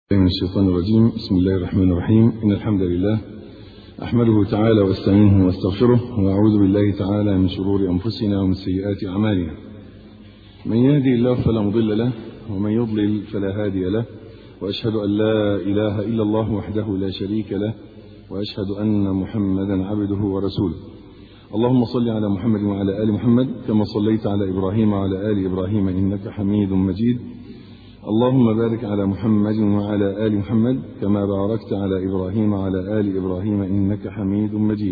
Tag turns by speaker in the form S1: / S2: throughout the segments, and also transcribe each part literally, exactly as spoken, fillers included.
S1: من الشيطان الرجيم. بسم الله الرحمن الرحيم. إن الحمد لله أحمده تعالى واستعينه واستغفره وأعوذ بالله تعالى من شرور أنفسنا ومن سيئات أعمالنا. من يهدي الله فلا مضل له ومن يضلل فلا هادي له، وأشهد أن لا إله إلا الله وحده لا شريك له، وأشهد أن محمدا عبده ورسوله. اللهم صل على محمد وعلى آل محمد كما صليت على إبراهيم وعلى آل إبراهيم إنك حميد مجيد. اللهم بارك على محمد وعلى آل محمد كما باركت على إبراهيم وعلى آل إبراهيم إنك حميد مجيد.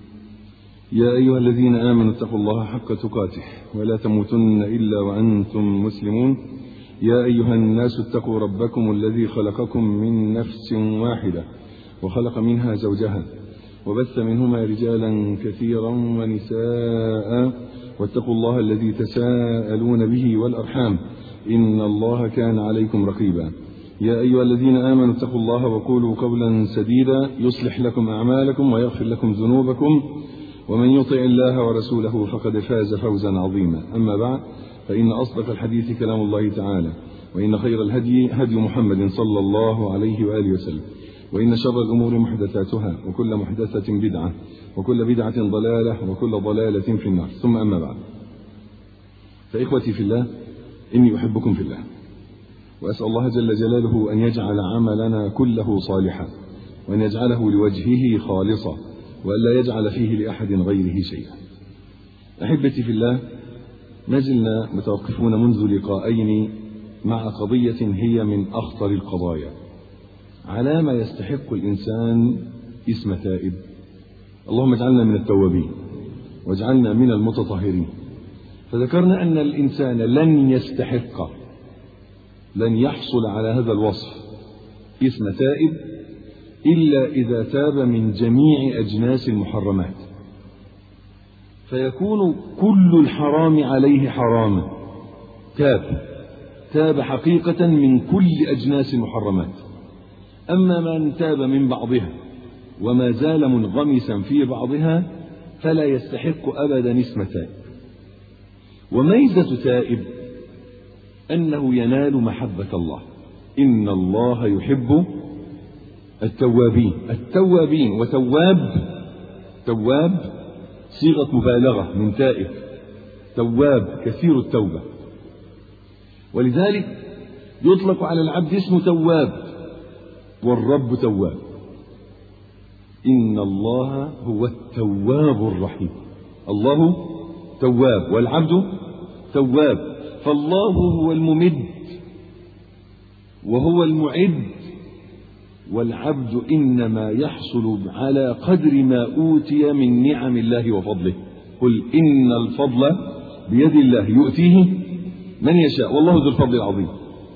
S1: يا أيها الذين آمنوا اتقوا الله حق تقاته ولا تموتن إلا وأنتم مسلمون. يا أيها الناس اتقوا ربكم الذي خلقكم من نفس واحدة وخلق منها زوجها وبث منهما رجالا كثيرا ونساء، واتقوا الله الذي تساءلون به والأرحام إن الله كان عليكم رقيبا. يا أيها الذين آمنوا اتقوا الله وقولوا قولا سديدا يصلح لكم أعمالكم ويغفر لكم ذنوبكم، ومن يطع الله ورسوله فقد فاز فوزا عظيما. أما بعد، فإن أصدق الحديث كلام الله تعالى، وإن خير الهدي هدي محمد صلى الله عليه وآله وسلم، وإن شر الأمور محدثاتها وكل محدثة بدعة وكل بدعة ضلالة وكل ضلالة في النار. ثم أما بعد، فإخوتي في الله، إني أحبكم في الله، وأسأل الله جل جلاله أن يجعل عملنا كله صالحا، وأن يجعله لوجهه خالصا، وألا يجعل فيه لأحد غيره شيئا. أحبتي في الله، ما زلنا متوقفون منذ لقاءين مع قضية هي من أخطر القضايا، على ما يستحق الإنسان اسم تائب. اللهم اجعلنا من التوابين واجعلنا من المتطهرين. فذكرنا أن الإنسان لن يستحق لن يحصل على هذا الوصف اسم تائب إلا إذا تاب من جميع أجناس المحرمات، فيكون كل الحرام عليه حراما. تاب تاب حقيقة من كل أجناس المحرمات. أما من تاب من بعضها وما زال منغمسا في بعضها فلا يستحق أبدا اسم تائب. وميزة تائب أنه ينال محبة الله. إن الله يحب التوابين. التوابين وتواب، تواب صيغة مبالغة من تائب، تواب كثير التوبة، ولذلك يطلق على العبد اسم تواب، والرب تواب. إن الله هو التواب الرحيم. الله تواب والعبد تواب. فالله هو الممد وهو المعد، والعبد إنما يحصل على قدر ما أوتي من نعم الله وفضله. قل إن الفضل بيد الله يؤتيه من يشاء والله ذو الفضل العظيم.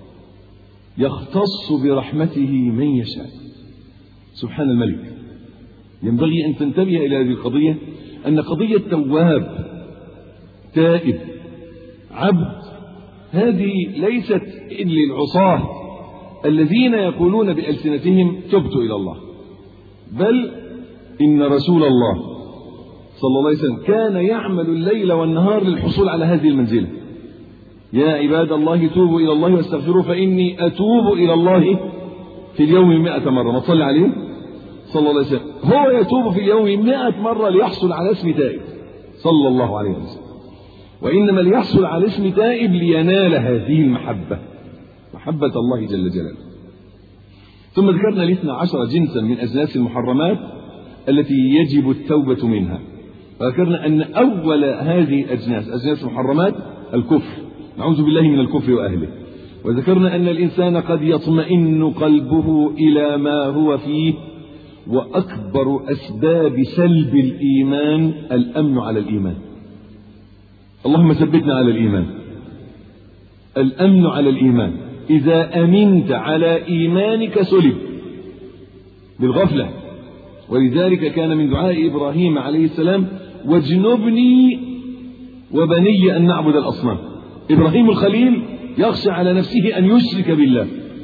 S1: يختص برحمته من يشاء. سبحان الملك. ينبغي أن تنتبه إلى هذه القضية، أن قضية تواب تائب عبد هذه ليست للعصاة الذين يقولون بألسنتهم تبت إلى الله، بل إن رسول الله صلى الله عليه وسلم كان يعمل الليل والنهار للحصول على هذه المنزلة. يا عباد الله توبوا إلى الله واستغفروه فإني أتوب إلى الله في اليوم مئة مرة. ما تصلي عليه صلى الله عليه وسلم. هو يتوب في اليوم مئة مرة ليحصل على اسم تائب صلى الله عليه وسلم. وإنما ليحصل على اسم تائب لينال هذه المحبة، محبة الله جل جلاله. ثم ذكرنا الاثنى عشر جنسا من أجناس المحرمات التي يجب التوبة منها. وذكرنا أن أول هذه الأجناس أجناس المحرمات الكفر، نعوذ بالله من الكفر وأهله. وذكرنا أن الإنسان قد يطمئن قلبه إلى ما هو فيه، وأكبر أسباب سلب الإيمان الأمن على الإيمان. اللهم ثبتنا على الإيمان. الأمن على الإيمان. إذا أمنت على إيمانك سلب بالغفلة. ولذلك كان من دعاء إبراهيم عليه السلام واجنبني وبني أن نعبد الأصنام. إبراهيم الخليل يخشى على نفسه أن يشرك بالله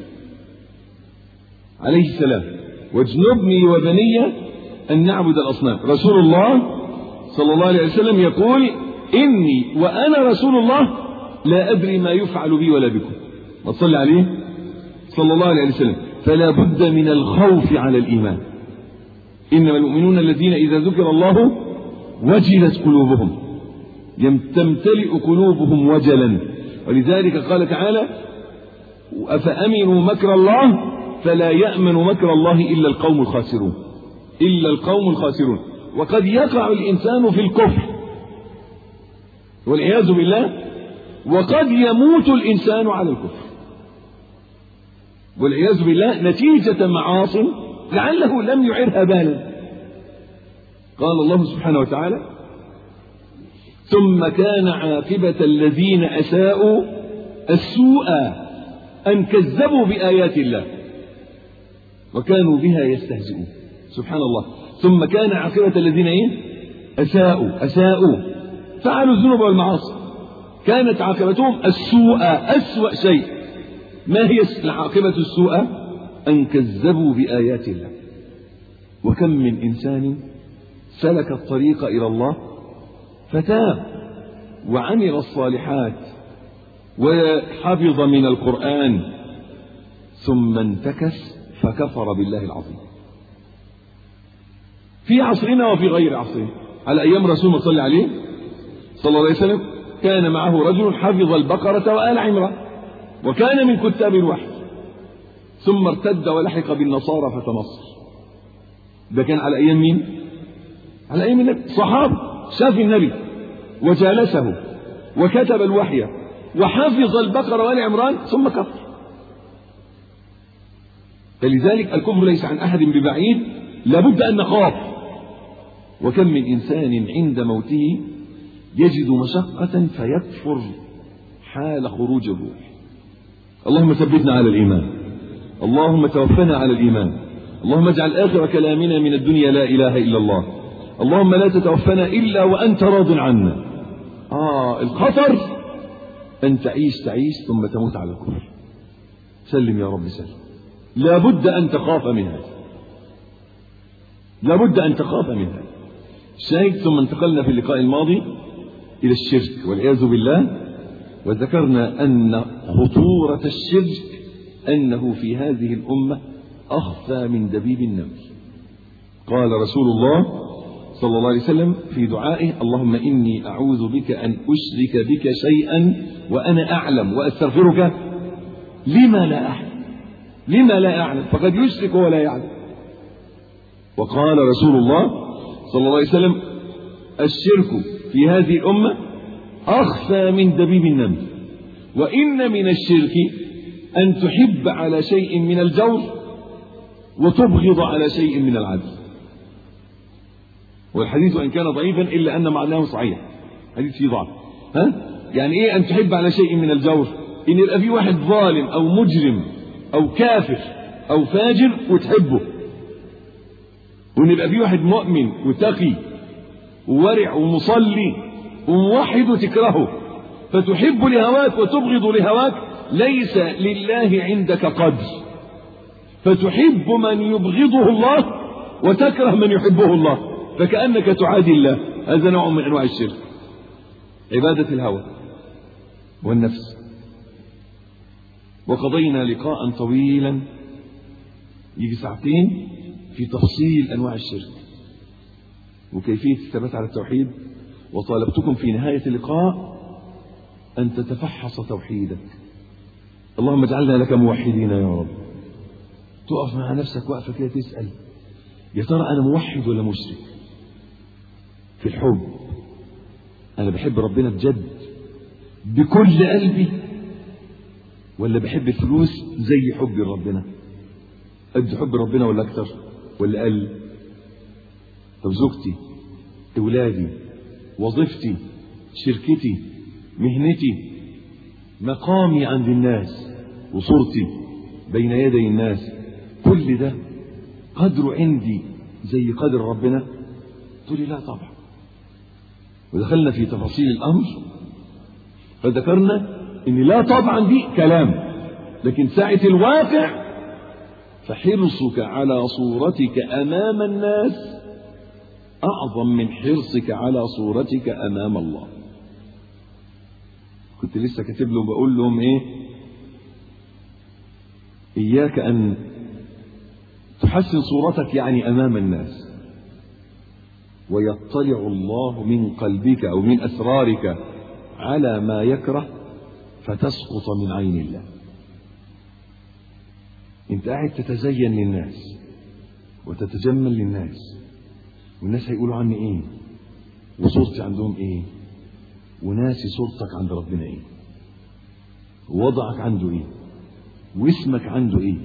S1: عليه السلام. واجنبني وبني أن نعبد الأصنام. رسول الله صلى الله عليه وسلم يقول إني وأنا رسول الله لا أدري ما يفعل بي ولا بكم. ما تصلي عليه صلى الله عليه وسلم. فلا بد من الخوف على الإيمان. إنما المؤمنون الذين إذا ذكر الله وجلت قلوبهم، تمتلئ قلوبهم وجلا. ولذلك قال تعالى: أفأمنوا مكر الله فلا يأمن مكر الله إلا القوم الخاسرون، إلا القوم الخاسرون. وقد يقع الإنسان في الكفر والعياذ بالله، وقد يموت الإنسان على الكفر والعياذ بالله نتيجة معاصٍ لعله لم يعرها بالا. قال الله سبحانه وتعالى: ثم كان عاقبة الذين أساءوا السوء أن كذبوا بآيات الله وكانوا بها يستهزئون. سبحان الله. ثم كان عاقبة الذين إيه؟ أساءوا أساءوا فعلوا الذنوب والمعاصي، كانت عاقبتهم السوء، أسوأ شيء. ما هي العاقبة السوء؟ أن كذبوا بآيات الله. وكم من إنسان سلك الطريق إلى الله فتاب وعمل الصالحات وحفظ من القرآن ثم انتكس فكفر بالله العظيم. في عصرنا وفي غير عصرنا. على أيام رسول الله صلى عليه صلى الله عليه وسلم كان معه رجل حفظ البقرة وآل عمران وكان من كتاب الوحي، ثم ارتد ولحق بالنصارى فتنصر. ده كان على أيام مين؟ على أيام النبي. صحابي شاف النبي وجالسه وكتب الوحي وحفظ البقرة وآل عمران ثم كفر. فلذلك الكفر ليس عن أحد ببعيد، لابد أن نخاف. وكم من إنسان عند موته يجد مشقة فيكفر حال خروج الروح. اللهم ثبتنا على الإيمان، اللهم توفنا على الإيمان، اللهم اجعل آخر كلامنا من الدنيا لا إله إلا الله، اللهم لا تتوفنا إلا وأنت راض عنا. آه الخطر أن تعيش تعيش ثم تموت على الكفر. سلم يا رب سلم. لابد أن تخاف من هذا، لابد أن تخاف من هذا. شاهد. ثم انتقلنا في اللقاء الماضي إلى الشرك والعياذ بالله، وذكرنا أن خطورة الشرك أنه في هذه الأمة أخفى من دبيب النمل. قال رسول الله صلى الله عليه وسلم في دعائه: اللهم إني أعوذ بك أن أشرك بك شيئا وأنا أعلم وأستغفرك لما لا أعلم. لما لا أعلم، فقد يشرك ولا يعلم. وقال رسول الله صلى الله عليه وسلم: الشرك في هذه الأمة أخفى من دبيب النمل. وإن من الشرك أن تحب على شيء من الجور وتبغض على شيء من العدل. والحديث وإن كان ضعيفا إلا أن معناه صحيح، حديث فيه ضعف. ها؟ يعني إيه أن تحب على شيء من الجور؟ إن يبقى في واحد ظالم أو مجرم أو كافر أو فاجر وتحبه، وإن يبقى في واحد مؤمن وتقي وورع ومصلي وموحد وتكرهه، فتحب لهواك وتبغض لهواك. ليس لله عندك قدر، فتحب من يبغضه الله وتكره من يحبه الله، فكأنك تعادي الله. هذا نوع من أنواع الشرك، عبادة الهوى والنفس. وقضينا لقاء طويلا يجي ساعتين في تفصيل أنواع الشرك وكيفية الثبات على التوحيد، وطالبتكم في نهاية اللقاء أن تتفحص توحيدك. اللهم اجعلنا لك موحدين يا رب. تقف مع نفسك وقفة كده تسأل: يا ترى أنا موحد ولا مشرك؟ في الحب أنا بحب ربنا بجد بكل قلبي، ولا بحب الفلوس زي حبي لربنا؟ قد حب ربنا ولا أكتر ولا أقل؟ طب زوجتي، أولادي، وظيفتي، شركتي، مهنتي، مقامي عند الناس، وصورتي بين يدي الناس، كل ده قدره عندي زي قدر ربنا؟ تقولي لا طبعا. ودخلنا في تفاصيل الأمر فذكرنا إن لا طبعا دي كلام، لكن ساعة الواقع فحرصك على صورتك أمام الناس أعظم من حرصك على صورتك أمام الله. كنت لسه كاتب لهم بقول لهم إيه: إياك أن
S2: تحسن صورتك يعني أمام الناس، ويطلع الله من قلبك أو من أسرارك على ما يكره فتسقط من عين الله. انت قاعد تتزين للناس وتتجمل للناس، والناس هيقولوا عني ايه وصورتي عندهم ايه، وناسي صورتك عند ربنا ايه، ووضعك عنده ايه، واسمك عنده ايه.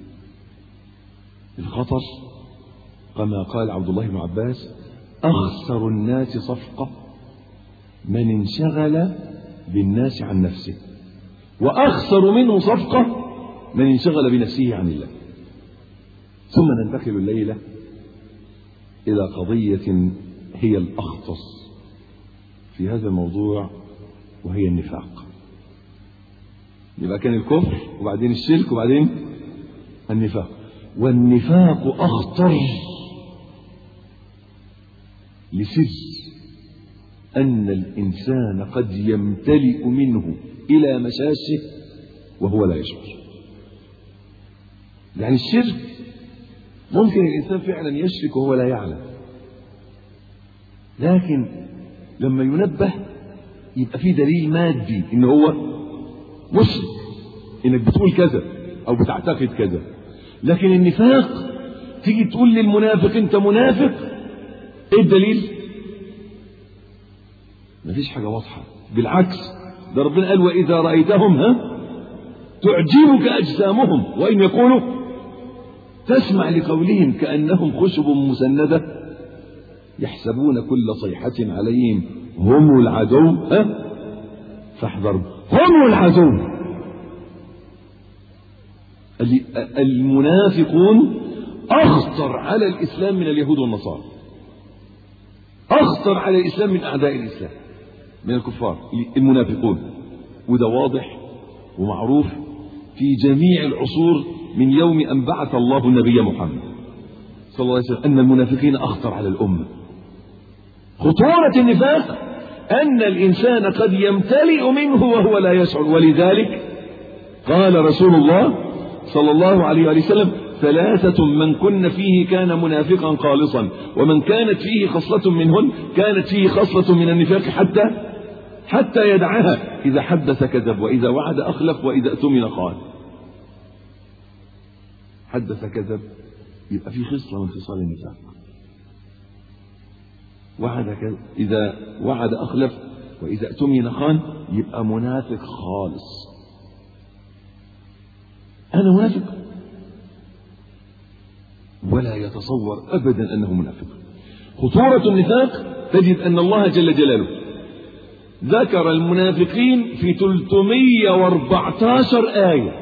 S2: الخطر كما قال عبد الله بن عباس: أخسر الناس صفقة من انشغل بالناس عن نفسه، وأخسر منه صفقة من انشغل بنفسه عن الله. ثم ننتقل الليلة إلى قضية هي الأخطر في هذا الموضوع، وهي النفاق. يبقى كان الكفر وبعدين الشرك وبعدين النفاق، والنفاق أخطر لسر أن الإنسان قد يمتلئ منه إلى مشاشه وهو لا يشعر. يعني الشرك ممكن الإنسان فعلا يشرك وهو لا يعلم، لكن لما ينبه يبقى فيه دليل مادي إن هو مشرك، إنك بتقول كذا أو بتعتقد كذا. لكن النفاق تيجي تقول للمنافق أنت منافق، إيه الدليل؟ مفيش حاجة واضحة، بالعكس ده ربنا قال: وإذا رأيتهم ها تعجبك أجسامهم وإن يقولوا تسمع لقولهم كأنهم خشب مسندة يحسبون كل صيحة عليهم هم العدو ها فاحذروا. هم العدو. المنافقون أخطر على الإسلام من اليهود والنصارى، أخطر على الإسلام من أعداء الإسلام من الكفار المنافقون. وده واضح ومعروف في جميع العصور من يوم أن بعث الله النبي محمد صلى الله عليه وسلم أن المنافقين أخطر على الأمة. خطورة النفاق أن الإنسان قد يمتلئ منه وهو لا يشعر. ولذلك قال رسول الله صلى الله عليه وسلم: ثلاثة من كن فيه كان منافقا خالصا، ومن كانت فيه خصلة منهن كانت فيه خصلة من النفاق حتى حتى يدعها: إذا حدث كذب، وإذا وعد أخلف، وإذا اؤتمن خان. حدث كذب يبقى فيه خصلة من خصال النفاق. وعد كذب، إذا وعد أخلف، وإذا اؤتمن خان، يبقى منافق خالص. أنا منافق ولا يتصور أبدا أنه منافق. خطورة النفاق تجد أن الله جل جلاله ذكر المنافقين في ثلاثمائة وأربعة عشر آية.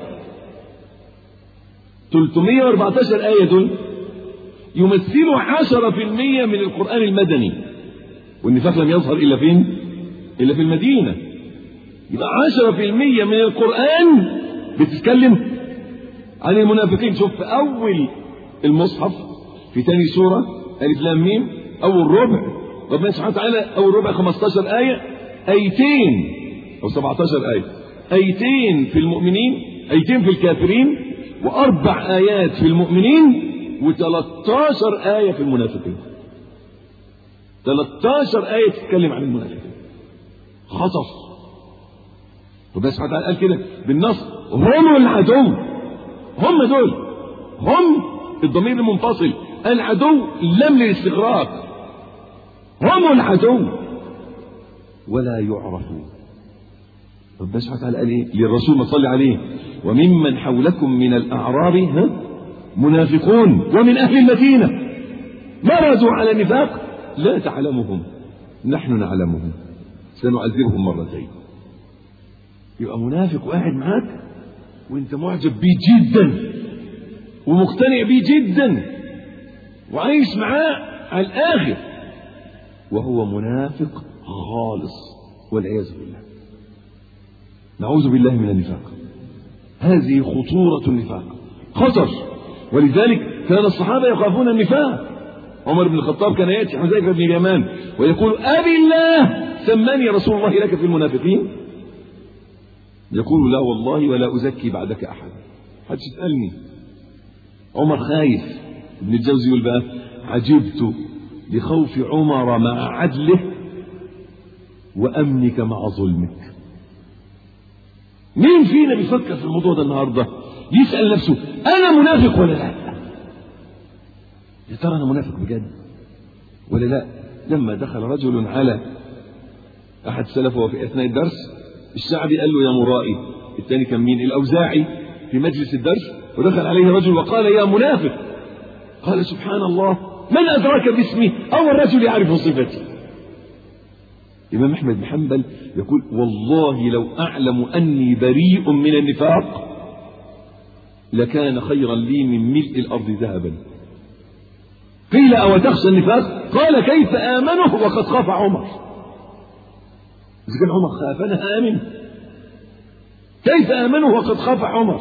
S2: ثلاثمائة وأربعة عشر آية دول يمثلوا عشرة في المئة من القرآن المدني، والنفاق لم يظهر إلا فين؟ إلا في المدينة. يبقى عشرة في المئة من القرآن بتتكلم عن المنافقين. شوف في أول المصحف في ثاني سورة ألف لام ميم أول ربع ربنا سبحانه وتعالى أول ربع خمسة عشر آية، آيتين أو سبعة عشر آية، آيتين في المؤمنين، آيتين في الكافرين، وأربع آيات في المؤمنين، وثلاثة عشر آية في المنافقين. ثلاثة عشر آية تتكلم عن المنافقين. خطر. ربنا سبحانه وتعالى قال كده بالنص: هم العدو. هم دول، هم الضمير المنفصل، العدو لم للاستغراق، هم العدو ولا يعرفون. ربنا سبحانه وتعالى قال ايه للرسول ما صلى عليه: وممن حولكم من الأعراب ها منافقون ومن أهل المدينة مرضوا على النفاق لا تعلمهم نحن نعلمهم سنعذبهم مرتين. يبقى منافق وقاعد معاك وانت معجب بيه جدا ومقتنع بيه جدا وعايش معاه على الآخر، وهو منافق خالص والعياذ بالله. نعوذ بالله من النفاق. هذه خطورة النفاق، خطر. ولذلك كان الصحابة يخافون النفاق. عمر بن الخطاب كان يأتي حذيفة بن اليمان ويقول: أبي الله سماني رسول الله لك في المنافقين؟ يقول: لا والله ولا أزكي بعدك أحد. حدش يسألني. عمر خايف ابن الجوزي يقول بقى عجبت لخوف عمر مع عدله وأمنك مع ظلمك. مين فينا بيفكر في الموضوع ده النهاردة يسأل نفسه أنا منافق ولا لا؟ يا ترى أنا منافق بجد ولا لا؟ لما دخل رجل على أحد سلفه في أثناء الدرس الشعبي قال له يا مرائي، الثاني كان مين؟ الأوزاعي في مجلس الدرس، ودخل عليه رجل وقال يا منافق. قال سبحان الله من أدراك باسمي؟ أو الرجل يعرف صفتي. الإمام أحمد بن حنبل يقول والله لو أعلم أني بريء من النفاق لكان خيرا لي من ملء الأرض ذهبا. قيل أو تخشى النفاق؟ قال كيف آمنه وقد خاف عمر. إذا كان عمر خاف أنا آمن، كيف آمنه وقد خاف عمر؟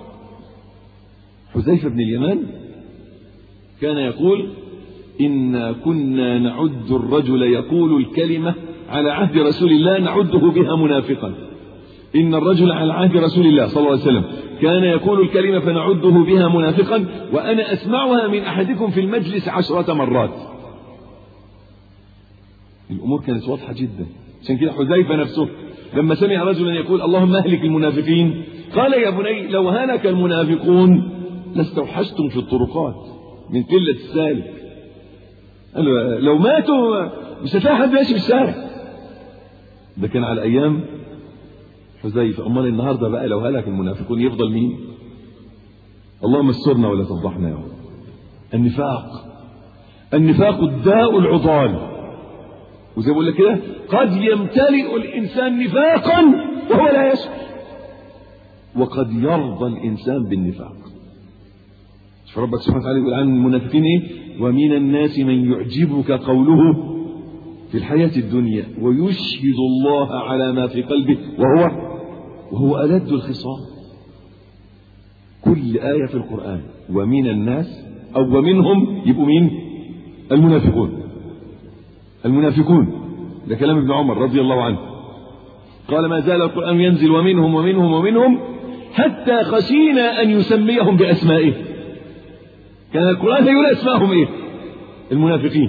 S2: حذيفة بن اليمان كان يقول إنا كنا نعد الرجل يقول الكلمة على عهد رسول الله نعده بها منافقا. إن الرجل على عهد رسول الله صلى الله عليه وسلم كان يقول الكلمة فنعده بها منافقا وأنا أسمعها من أحدكم في المجلس عشرة مرات. الأمور كانت واضحة جدا. عشان كده حذيفة نفسه لما سمع رجلا يقول اللهم اهلك المنافقين قال يا بني لو هلك المنافقون لاستوحشتم في الطرقات من قلة السالك. لو ماتوا مش هتلاقي حد ماشي في الشارع. ده كان على أيام حذيفة. أمال النهارده بقى لو هلك المنافقون يفضل مين؟ اللهم استرنا ولا تفضحنا يا رب. النفاق النفاق الداء العضال. وزي ما بقول لك كده قد يمتلئ الإنسان نفاقا وهو لا يشعر، وقد يرضى الإنسان بالنفاق. فربك سبحانه وتعالى يقول عن المنافقين ايه؟ ومن الناس من يعجبك قوله في الحياة الدنيا ويشهد الله على ما في قلبه وهو وهو ألد الخصام. كل آية في القرآن ومن الناس أو ومنهم يبقوا مين؟ المنافقون. المنافقون ده كلام ابن عمر رضي الله عنه قال ما زال القرآن ينزل ومنهم ومنهم ومنهم حتى خشينا أن يسميهم بأسمائه. كان القرآن يقول أسمائهم إيه؟ المنافقين.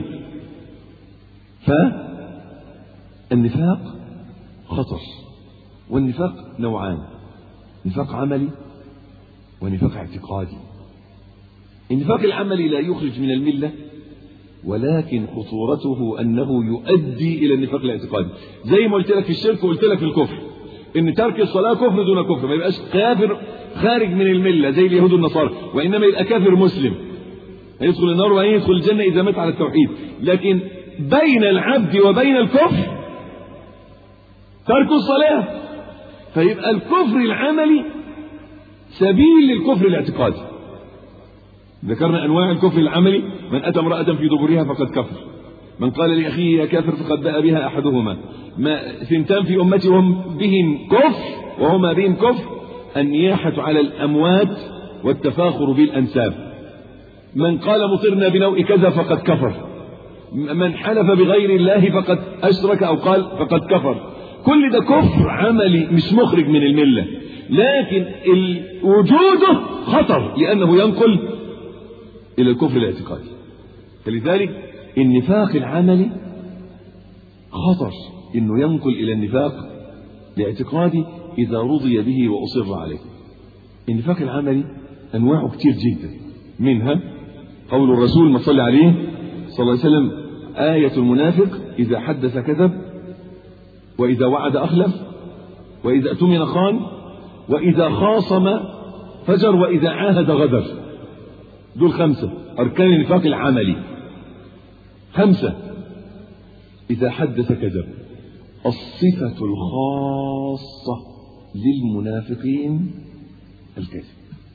S2: فالنفاق خطر، والنفاق نوعان: نفاق عملي ونفاق اعتقادي. النفاق العملي لا يخرج من الملة، ولكن خطورته أنه يؤدي إلى النفاق الاعتقادي. زي ما قلت لك في الشرك وقلت لك في الكفر إن ترك الصلاة كفر دون كفر، ما يبقاش كافر خارج من الملة زي اليهود والنصارى، وإنما يبقى كافر مسلم هيدخل النار وهيدخل الجنة إذا مات على التوحيد. لكن بين العبد وبين الكفر ترك الصلاة، فيبقى الكفر العملي سبيل للكفر الاعتقادي. ذكرنا أنواع الكفر العملي: من أتى امرأة في دبرها فقد كفر، من قال لأخيه يا كافر فقد باء بها أحدهما، ما ثنتان في أمتي وهم بهم كفر وهما بهم كفر: النياحة على الأموات والتفاخر بالأنساب، من قال مطرنا بنوء كذا فقد كفر، من حلف بغير الله فقد أشرك أو قال فقد كفر. كل ده كفر عملي مش مخرج من الملة، لكن وجوده خطر لأنه ينقل إلى الكفر الاعتقادي. فلذلك النفاق العملي خطر إنه ينقل إلى النفاق الاعتقادي إذا رضي به وأصر عليه. النفاق العملي أنواعه كتير جدا، منها قول الرسول ما صلى عليه صلى الله عليه وسلم: آية المنافق إذا حدث كذب، وإذا وعد أخلف، وإذا اؤتمن خان، وإذا خاصم فجر، وإذا عاهد غدر. دول خمسة أركان النفاق العملي. خمسة: إذا حدث كذب. الصفة الخاصة للمنافقين الكذب،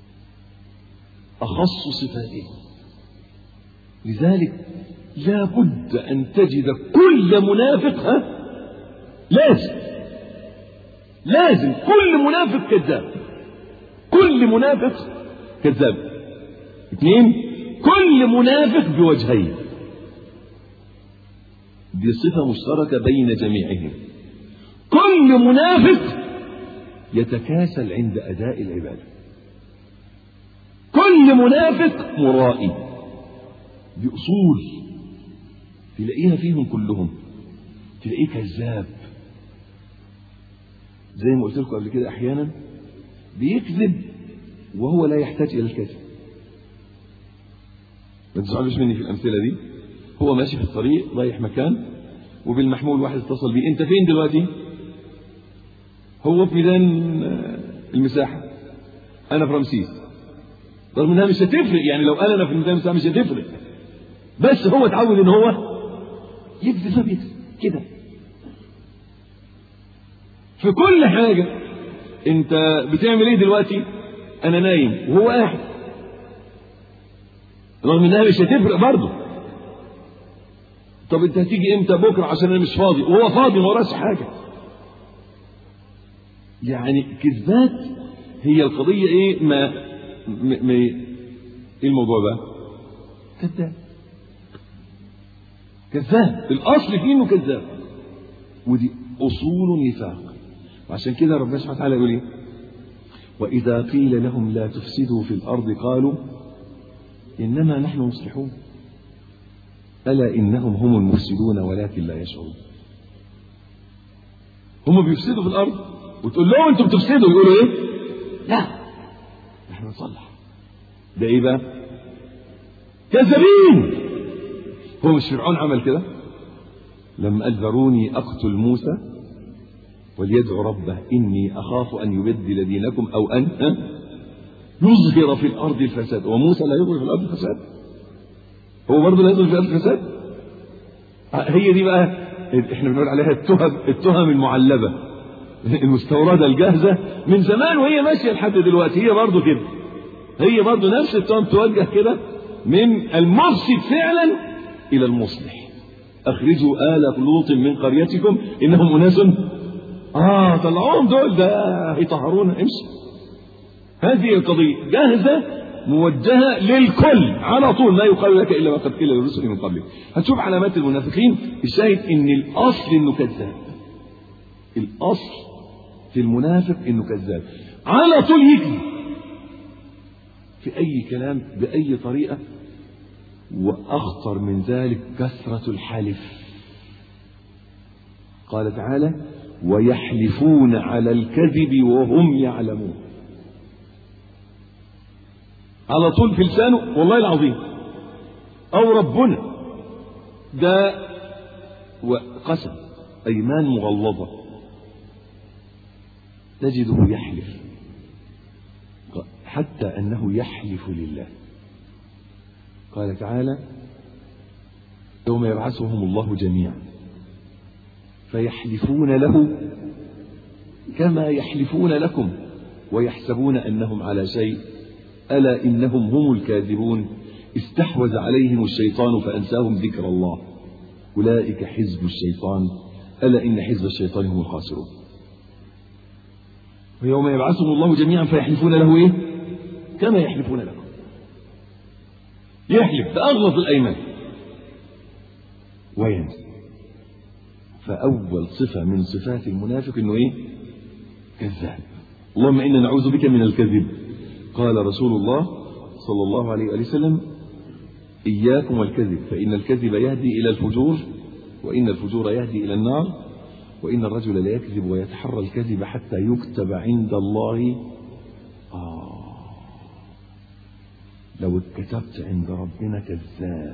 S2: أخص صفاتهم. لذلك لا بد أن تجد كل منافق ها لازم لازم كل منافق كذاب، كل منافق كذاب. اثنين: كل منافق بوجهين. دي صفة مشتركة بين جميعهم. كل منافق يتكاسل عند أداء العبادة، كل منافق مرائي، دي أصول تلاقيها فيهم كلهم. تلاقيه كذاب زي ما قلت لكم قبل كده، أحيانا بيكذب وهو لا يحتاج إلى الكذب. ما تزعلوش مني في الأمثلة دي. هو ماشي في الطريق رايح مكان وبالمحمول واحد اتصل بيه، أنت فين دلوقتي؟ هو في ميدان المساحة، أنا في رمسيس. رغم إنها مش هتفرق، يعني لو قال أنا في ميدان المساحة مش هتفرق، بس هو اتعود إن هو يكذب فبيكذب كده في كل حاجة. أنت بتعمل إيه دلوقتي؟ أنا نايم، وهو قاعد، رغم إنها مش هتفرق برضه. طب أنت هتيجي إمتى؟ بكرة، عشان أنا مش فاضي، وهو فاضي ما وراش حاجة. يعني كذبات. هي القضية إيه؟ ما, ما, ما إيه الموضوع بقى؟ كذاب. كذاب، الأصل فيه إنه كذاب، ودي أصول نفاق. وعشان كده ربنا سبحانه وتعالى يقول إيه؟ وإذا قيل لهم لا تفسدوا في الأرض قالوا إنما نحن مصلحون ألا إنهم هم المفسدون ولكن لا يشعرون. هم بيفسدوا في الأرض وتقول لهم أنتم بتفسدوا، يقولوا إيه؟ لا نحن نصلح. ده إيه بقى؟ كذابين. هو مش فرعون عمل كده لما قال ذروني أقتل موسى وليدعو ربه إني أخاف أن يبدل دينكم أو أن يظهر في الأرض الفساد. وموسى لا يظهر في الأرض الفساد، هو برضه لا يظهر في الأرض الفساد. هي دي بقى احنا بنقول عليها التهم التهم المعلبة المستوردة الجاهزة من زمان وهي ماشية لحد دلوقتي. هي برضه كده، هي برضه نفس التهم توجه كده من المفسد فعلا إلى المصلح. أخرجوا آل لوط من قريتكم إنهم أناس آه طلعوهم دول، ده هيطهرونا، امشي. هذه القضية جاهزة موجهة للكل على طول، لا يقال لك إلا ما قد قيل للرسل من قبلك. هتشوف علامات المنافقين. الشاهد إن الأصل إنه كذاب. الأصل في المنافق إنه كذاب، على طول يكذب في أي كلام بأي طريقة. وأخطر من ذلك كثرة الحلف. قال تعالى ويحلفون على الكذب وهم يعلمون. على طول في لسانه والله العظيم أو ربنا، ده وقسم أيمان مغلظة تجده يحلف، حتى أنه يحلف لله. قال تعالى يوم يبعثهم الله جميعا فيحلفون له كما يحلفون لكم ويحسبون أنهم على شيء ألا إنهم هم الكاذبون استحوذ عليهم الشيطان فأنساهم ذكر الله أولئك حزب الشيطان ألا إن حزب الشيطان هم الخاسرون. ويوم يبعثهم الله جميعا فيحلفون له إيه؟ كما يحلفون لكم. يحلف بأغلظ الأيمان وينسى. فأول صفة من صفات المنافق إنه إيه؟ كذاب. اللهم إنا نعوذ بك من الكذب. قال رسول الله صلى الله عليه وسلم إياكم والكذب فإن الكذب يهدي إلى الفجور وإن الفجور يهدي إلى النار وإن الرجل لا يكذب ويتحرى الكذب حتى يكتب عند الله. آه لو اتكتبت عند ربنا كذاب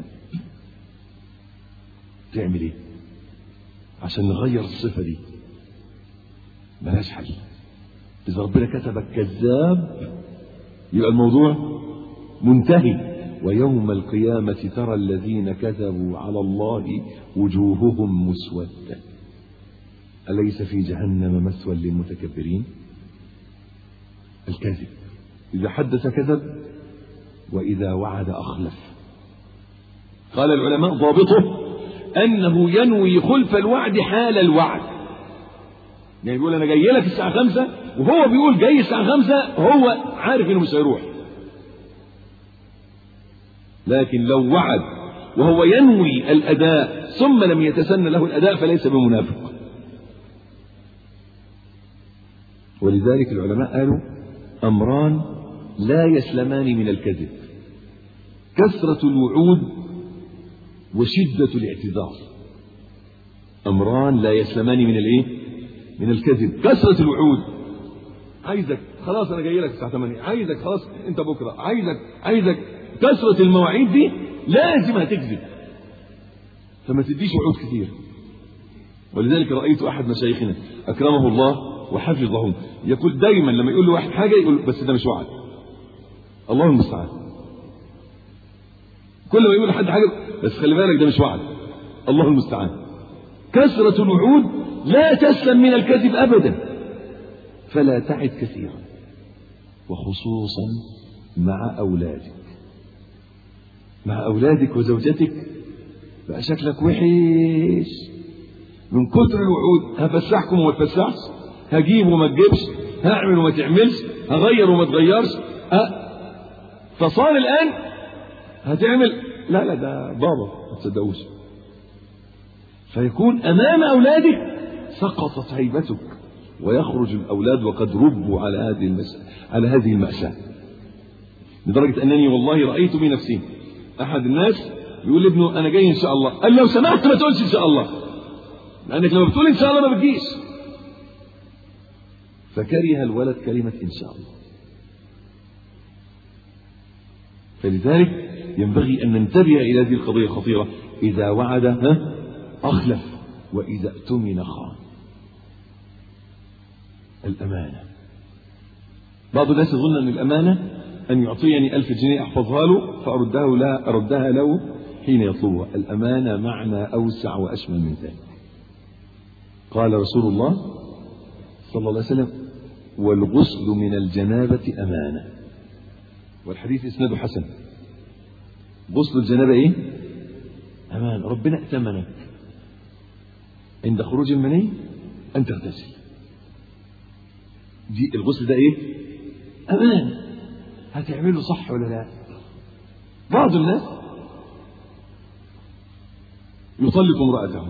S2: تعمل ايه عشان نغير الصفة دي؟ ملاش حل. إذا ربنا كتبك كذاب يبقى الموضوع منتهي. ويوم القيامة ترى الذين كذبوا على الله وجوههم مسودة أليس في جهنم مثوى للمتكبرين؟ الكذب إذا حدث كذب وإذا وعد أخلف. قال العلماء ضابطه أنه ينوي خلف الوعد حال الوعد. يعني يقول أنا جاي لك الساعة خمسة وهو بيقول جاي الساعة خمسة هو عارف إنه مش هيروح، لكن لو وعد وهو ينوي الأداء ثم لم يتسنى له الأداء فليس بمنافق. ولذلك العلماء قالوا أمران لا يسلمان من الكذب: كثرة الوعود وشدة الاعتذار أمران لا يسلمان من الايه؟ من الكذب. كثرة الوعود، عايزك خلاص انا جاي لك الساعه ثمانية، عايزك خلاص انت بكره، عايزك عايزك كثرة المواعيد دي لازم هتكذب، فما تديش وعود كثير. ولذلك رأيت أحد مشايخنا أكرمه الله وحفظه يقول دايما لما يقول له واحد حاجة يقول بس ده مش وعد، الله المستعان. كل ما يقول لحد حاجة بس خلي بالك ده مش وعد، الله المستعان. كثرة الوعود لا تسلم من الكذب أبدا، فلا تعد كثيرا، وخصوصا مع أولادك. مع أولادك وزوجتك بقى شكلك وحش من كتر الوعود، هفسحكم وما تفسحش، هجيب وما تجيبش، هعمل وما تعملش، هغير وما تغيرش. أه. فصار الآن هتعمل لا لا ده بابا ما تصدقوش، فيكون أمام أولادك سقطت هيبتك، ويخرج الأولاد وقد ربوا على هذه المسألة على هذه المأساة، لدرجة أنني والله رأيت بنفسي أحد الناس يقول لابنه أنا جاي إن شاء الله، قال لو سمحت ما تقولش إن شاء الله، لأنك لما بتقول إن شاء الله ما بتجيش. فكره الولد كلمة إن شاء الله. فلذلك ينبغي أن ننتبه إلى هذه القضية الخطيرة، إذا وعد ها أخلف، وإذا اؤتمن خان. الأمانة، بعض الناس يظن أن الأمانة أن يعطيني ألف جنيه أحفظها له فأردها لا أردها له حين يطلبها. الأمانة معنى أوسع وأشمل من ذلك. قال رسول الله صلى الله عليه وسلم والغسل من الجنابة أمانة، والحديث إسناده حسن. غسل الجنابة إيه؟ أمانة. ربنا ائتمنك عند خروج المني أن تغتسل، دي الغسل ده إيه؟ أمانة. هتعمله صح ولا لا؟ بعض الناس يطلق امرأته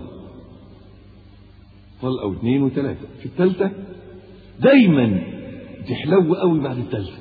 S2: طلقة أو اثنين وثلاثة، في الثالثة دايما تحلو قوي بعد الثالثة،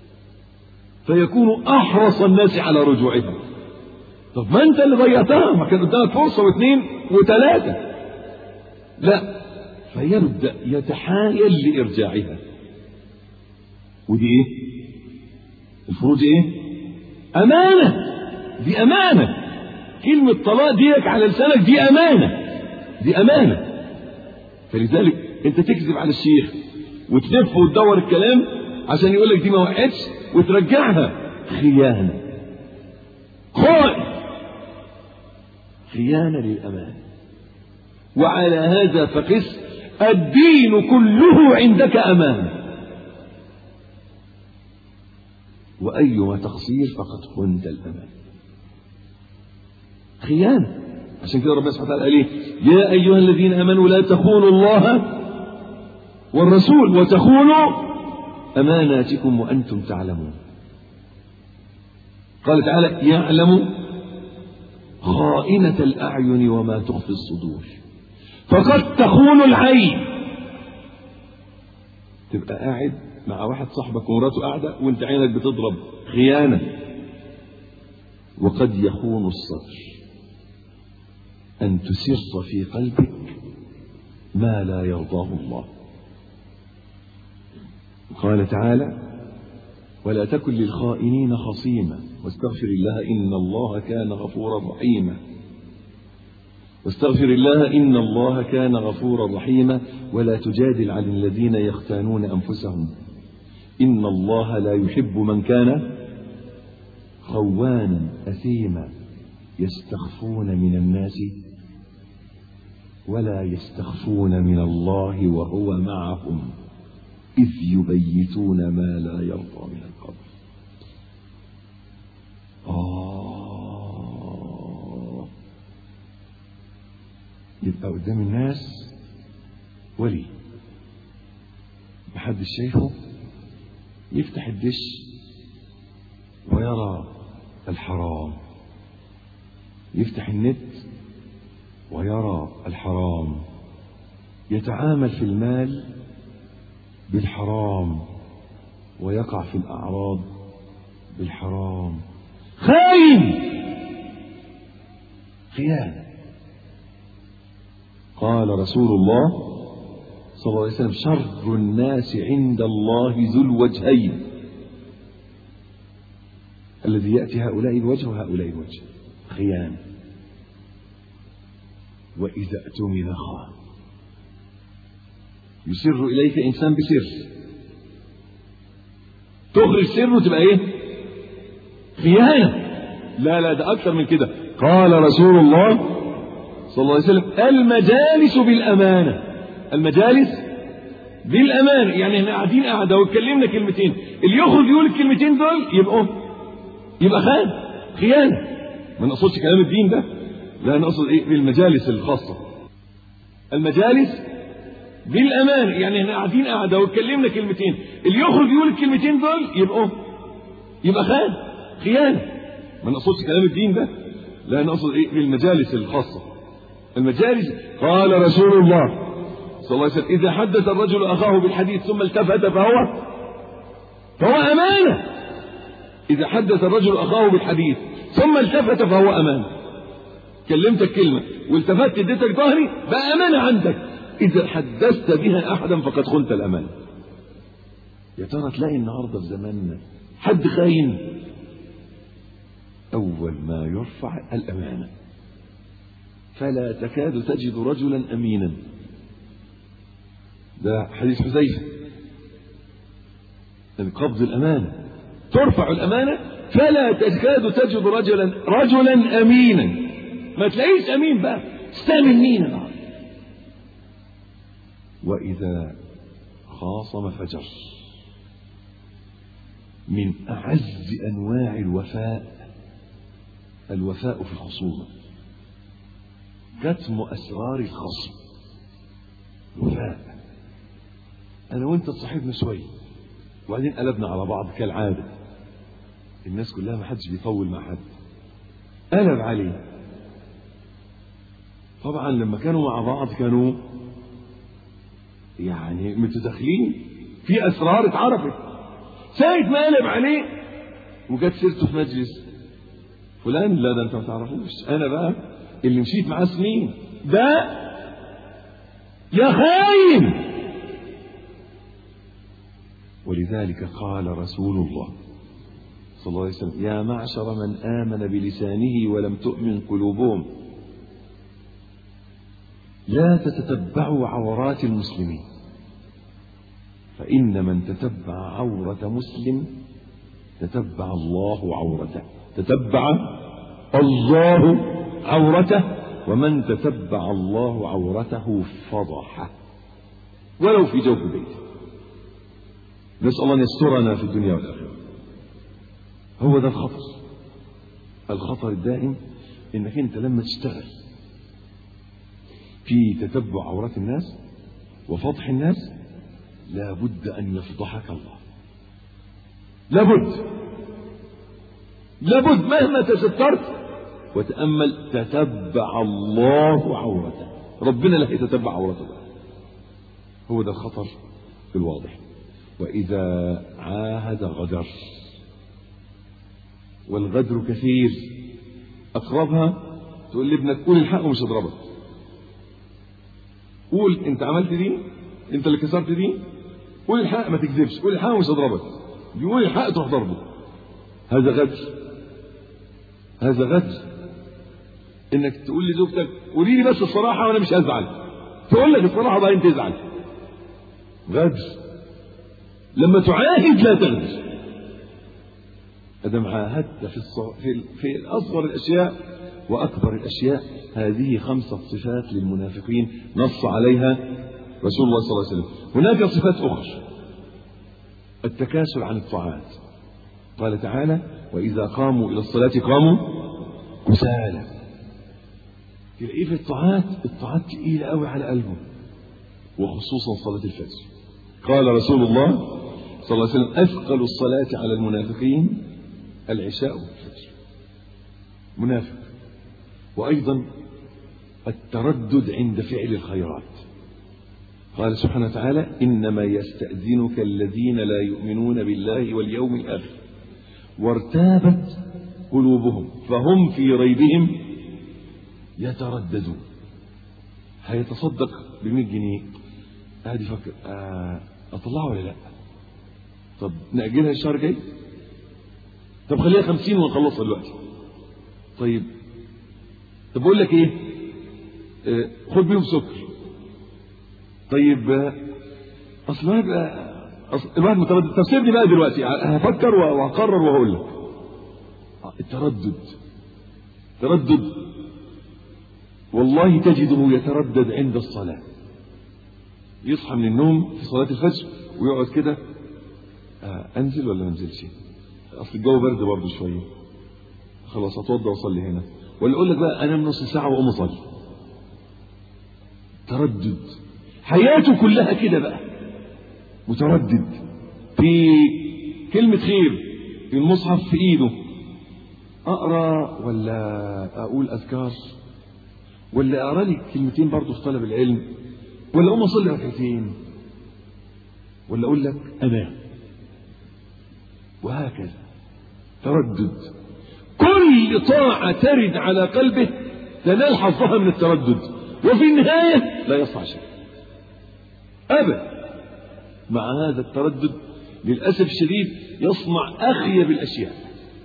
S2: فيكون أحرص الناس على رجوعها. طب ما أنت اللي ضيعتها، ما كان قدامك فرصة واثنين وثلاثة. لا، فيبدأ يتحايل لإرجاعها. ودي إيه؟ الفروج إيه؟ أمانة. دي أمانة. كلمة طلاق ديك على لسانك دي أمانة، دي أمانة. فلذلك أنت تكذب على الشيخ وتلف وتدور الكلام عشان يقول لك دي ما وقعتش وترجعها، خيانة، خائن، خيانة للأمانة. وعلى هذا فقس الدين كله عندك أمانة، وأيما تقصير فقد خنت الأمان. خيانة. عشان كده ربنا سبحانه وتعالى قال ايه؟ يا أيها الذين آمنوا لا تخونوا الله والرسول وتخونوا أماناتكم وأنتم تعلمون. قال تعالى يعلم خائنة الأعين وما تخفي الصدور، فقد تخون العين. تبقى قاعد مع واحد صاحبك ومراته قاعدة وانت عينك بتضرب، خيانة. وقد يخون الصدر، أن تسر في قلبك ما لا يرضاه الله. قال تعالى ولا تكن للخائنين خصيما واستغفر الله إن الله كان غفورا رحيما. واستغفر الله إن الله كان غفورا رحيما. ولا تجادل عن الذين يختانون أنفسهم إن الله لا يحب من كان خوانا أثيما يستخفون من الناس ولا يستخفون من الله وهو معهم إذ يبيتون ما لا يرضى من القول. آه يبقى قدام الناس ولي محدش شايفه، يفتح الدش ويرى الحرام، يفتح النت ويرى الحرام، يتعامل في المال بالحرام ويقع في الأعراض بالحرام. خاين خيانة. قال رسول الله صلى الله عليه وسلم شر الناس عند الله ذو الوجهين، الذي يأتي هؤلاء الوجه وهؤلاء الوجه، خيانة. وإذا اؤتمن خان. يسر إليك إنسان بسر، تخرج سر وتبقى إيه؟ خيانة. لا لا ده أكثر من كده. قال رسول الله صلى الله عليه وسلم المجالس بالأمانة. المجالس بالأمانة يعني احنا قاعدين قاعدة واتكلمنا كلمتين، اللي يخرج يقول الكلمتين دول يبقوا يبقى خان خيانة. ما نقصدش كلام الدين ده، لا نقصد ايه؟ بالمجالس الخاصة. المجالس بالأمانة يعني احنا قاعدين قاعدة واتكلمنا كلمتين، اللي يخرج يقول الكلمتين دول يبقوا يبقى خان خيانة. ما نقصدش كلام الدين ده، لا نقصد ايه؟ بالمجالس الخاصة. المجالس. قال رسول الله صلى الله عليه وسلم إذا حدث الرجل أخاه بالحديث ثم التفت فهو فهو أمانة. إذا حدث الرجل أخاه بالحديث ثم التفت فهو أمانة. كلمتك كلمة والتفت اديتك ظهري بقى أمانة عندك. إذا حدثت بها أحدا فقد خنت الأمانة. يا ترى تلاقي النهارده في زماننا حد خاين؟ أول ما يرفع الأمانة فلا تكاد تجد رجلا أمينا. ده حديث حذيفة، قبض الأمانة. ترفع الأمانة فلا تكاد تجد رجلا رجلا أمينا. ما تلاقيش أمين بقى، استأمن مين بقى؟ وإذا خاصم فجر. من أعز أنواع الوفاء الوفاء في الخصومة، كتم أسرار الخصم. الوفاء. أنا وأنت تصاحبنا شوية وبعدين قلبنا على بعض كالعادة. الناس كلها ما حدش بيطول مع حد، قلب عليه. طبعا لما كانوا مع بعض كانوا يعني متداخلين في أسرار اتعرفت. ساعة ما قلب عليه وجت سيرته في مجلس فلان، لا ده انت ما تعرفوش، انا بقى اللي مشيت معاه سنين، ده يا خاين. ولذلك قال رسول الله صلى الله عليه وسلم يا معشر من آمن بلسانه ولم تؤمن قلوبهم لا تتتبعوا عورات المسلمين، فإن من تتبع عورة مسلم تتبع الله عورته تتبع الله عورته ومن تتبع الله عورته فضحه ولو في جوف بيته. نسأل الله أن يسترنا في الدنيا والآخرة. هو ده الخطر. الخطر الدائم إنك أنت لما تشتغل في تتبع عورات الناس وفضح الناس لابد أن يفضحك الله. لابد لابد مهما تسترت وتأمل تتبع الله عورته، ربنا لا يتتبع عورته. هو ده الخطر الواضح. وإذا عاهد غدر، والغدر كثير. أقربها تقول لابنك قول الحق ومش هضربك، قول انت عملت دي، انت اللي كسرت دي، قول الحق ما تكذبش، قول الحق ومش هضربك. بيقول الحق تروح ضربه. هذا غدر، هذا غدر. انك تقول لزوجتك قولي لي بس الصراحه وانا مش هزعل، تقول لك الصراحه وبعدين تزعل. غدر. لما تعاهد لا تغدر. ادم عاهدت في الص... في في الاصغر الاشياء واكبر الاشياء. هذه خمسه صفات للمنافقين نص عليها رسول الله صلى الله عليه وسلم. هناك صفات اخرى. التكاسل عن الطاعات. قال تعالى واذا قاموا الى الصلاه قاموا كسالى. تلاقيه في الطاعات الطاعات تقيله قوي على قلبه، وخصوصا صلاه الفجر. قال رسول الله صلى الله عليه وسلم اثقل الصلاه على المنافقين العشاء والفجر. منافق. وايضا التردد عند فعل الخيرات. قال سبحانه وتعالى انما يستأذنك الذين لا يؤمنون بالله واليوم الاخر وارتابت قلوبهم فهم في ريبهم يترددون. هيتصدق بمئة جنيه، قاعد يفكر آه اطلعها ولا لا؟ طب نأجلها الشهر الجاي؟ طب خليها خمسين ونخلصها دلوقتي. طيب طب بقول لك ايه، آه خد بيهم سكر. طيب آه اصل هيبقى أصل الواحد متردد. طب سيبني بقى دلوقتي هفكر وهقرر وهقول لك. التردد تردد والله تجده يتردد عند الصلاة. يصحى من النوم في صلاة الفجر ويقعد كده آه انزل ولا ما انزلش؟ اصل الجو برد برضه شويه، خلاص اتوضى واصلي هنا، ولا اقول لك بقى انام نص ساعه واقوم اصلي. تردد حياته كلها كده بقى، متردد في كلمه خير، في المصحف في ايده، اقرا ولا اقول اذكار، ولا اقرا لي كلمتين برضه في طلب العلم، ولا اقوم اصلي ركعتين، ولا اقول لك انام، وهكذا. تردد كل طاعة ترد على قلبه تنال حظها من التردد، وفي النهاية لا يصنع شيء أبدا. مع هذا التردد للأسف الشديد يصنع أخيب الأشياء.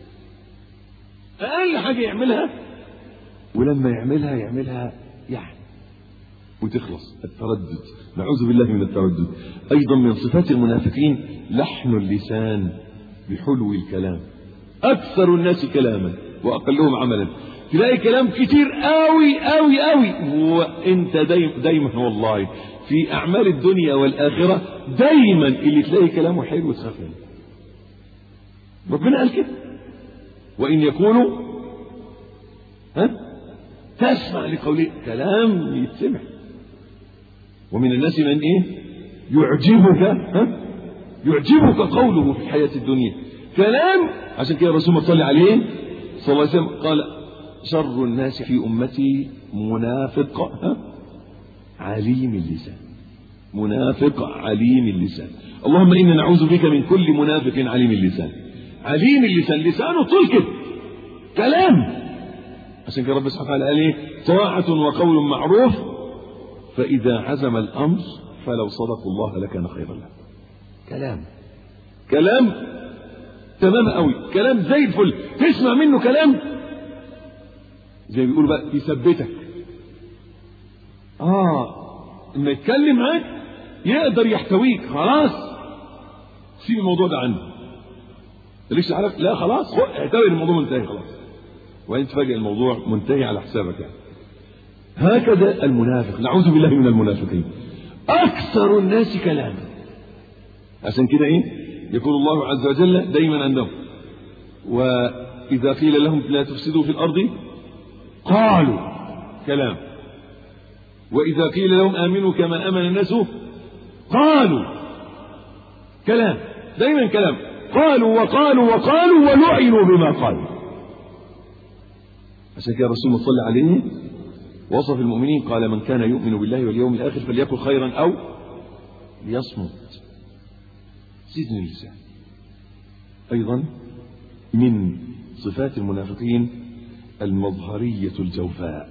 S2: أقل حاجة يعملها، ولما يعملها يعملها يعني وتخلص. التردد نعوذ بالله من التردد. أيضا من صفات المنافقين لحن اللسان بحلو الكلام. أكثر الناس كلاما وأقلهم عملا. تلاقي كلام كتير قوي قوي قوي، وانت دايما دايما والله في أعمال الدنيا والآخرة دايما اللي تلاقي كلامه حلو وتخاف منه. ربنا قال كده وإن يكونوا ها تسمع لقوله، كلام يتسمع. ومن الناس من ايه يعجبك ها يعجبك قوله في الحياة الدنيا، كلام. عشان كده الرسول صلى الله عليه صلى الله عليه وسلم قال شر الناس في أمتي منافق ها عليم اللسان. منافق عليم اللسان. اللهم إنا نعوذ بك من كل منافق عليم اللسان. عليم اللسان، لسانه طول كده كلام. عشان كده رب سبحانه وتعالى قال ايه طاعة وقول معروف فإذا عزم الأمر فلو صدقوا الله لكان خيرا لهم. كلام كلام تمام قوي، كلام زي الفل، تسمع منه كلام زي ما بيقولوا بقى يثبتك. اه لما يتكلم معاك يقدر يحتويك. خلاص سيب الموضوع ده عنده، ليش عارف؟ لا خلاص احتوي، الموضوع منتهي خلاص، وانت تفاجئ الموضوع منتهي على حسابك يعني. هكذا المنافق، نعوذ بالله من المنافقين. اكثر الناس كلاما. عشان كده ايه يقول الله عز وجل دايما عندهم واذا قيل لهم لا تفسدوا في الارض قالوا كلام، واذا قيل لهم امنوا كما امن الناس قالوا كلام. دايما كلام. قالوا وقالوا وقالوا ولعنوا بما قالوا. عشان كده الرسول صلى الله عليه وصف المؤمنين قال من كان يؤمن بالله واليوم الآخر فليقل خيرا أو ليصمت. سيدنا اللسان. أيضا من صفات المنافقين المظهرية الجوفاء،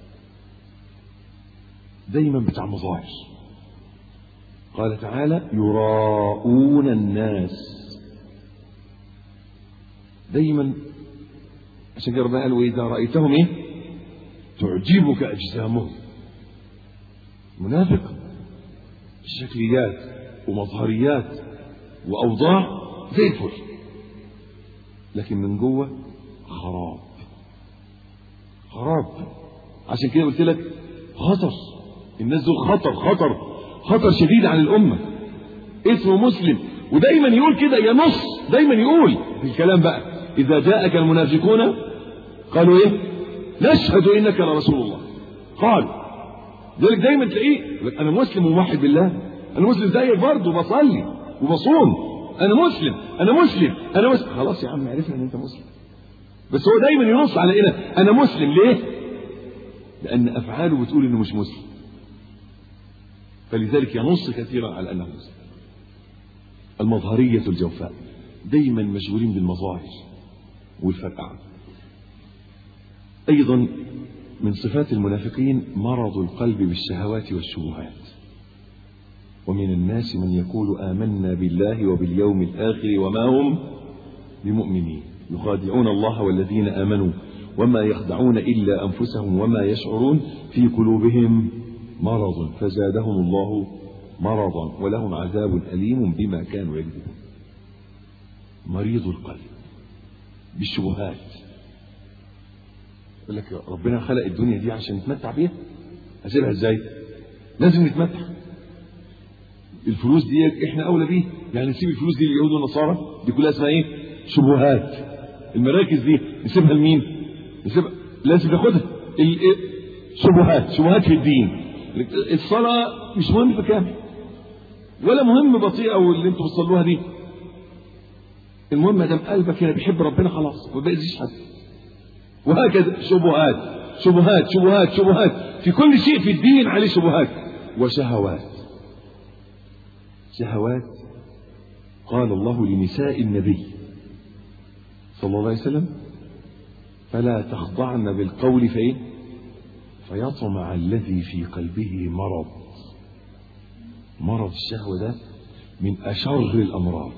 S2: دايما بتاع مظاهر. قال تعالى يراءون الناس. دايما عشان كده ربنا قال وإذا رأيتهم إيه تعجبك أجسامهم. منافق شكليات ومظهريات وأوضاع زي الفل، لكن من جوه خراب خراب. عشان كده قلت لك خطر، الناس دول خطر خطر خطر شديد عن الأمة. اسمه مسلم، ودايما يقول كده ينص، دايما يقول في الكلام بقى إذا جاءك المنافقون قالوا إيه نشهد إنك لرسول الله. قال ذلك دايما تلاقيه أنا مسلم وموحد بالله، أنا مسلم زيك برضه بصلي وبصوم، أنا مسلم أنا مسلم أنا مسلم. خلاص يا عم عرفنا إن أنت مسلم، بس هو دايما ينص على إيه أنا مسلم. ليه؟ لأن أفعاله بتقول إنه مش مسلم، فلذلك ينص كثيرا على أنه مسلم. المظهرية الجوفاء، دايما مشغولين بالمظاهر والفرقعة. أيضا من صفات المنافقين مرض القلب بالشهوات والشبهات. ومن الناس من يقول آمنا بالله وباليوم الآخر وما هم بمؤمنين يخادعون الله والذين آمنوا وما يخدعون إلا أنفسهم وما يشعرون في قلوبهم مرض فزادهم الله مرضا ولهم عذاب أليم بما كانوا يكذبون. مريض القلب بالشبهات. يقول لك ربنا خلق الدنيا دي عشان نتمتع بيها، أسيبها ازاي؟ لازم نتمتع. الفلوس دي احنا اولى بيها، يعني نسيب الفلوس دي لليهود والنصارى؟ دي كلها اسمها ايه؟ شبهات. المراكز دي نسيبها لمين؟ نسيبها لازم ناخدها. شبهات، شبهات في الدين. الصلاه مش مهم بكام ولا مهم بطيئه واللي انتوا بتصلوها دي، المهم ما دام قلبك كده بيحب ربنا خلاص ما بيأذيش حد. وهكذا شبهات شبهات شبهات شبهات في كل شيء في الدين عليه شبهات. وشهوات، شهوات. قال الله لنساء النبي صلى الله عليه وسلم فلا تخضعن بالقول فإيه فيطمع الذي في قلبه مرض. مرض الشهوة ده من أشر الأمراض.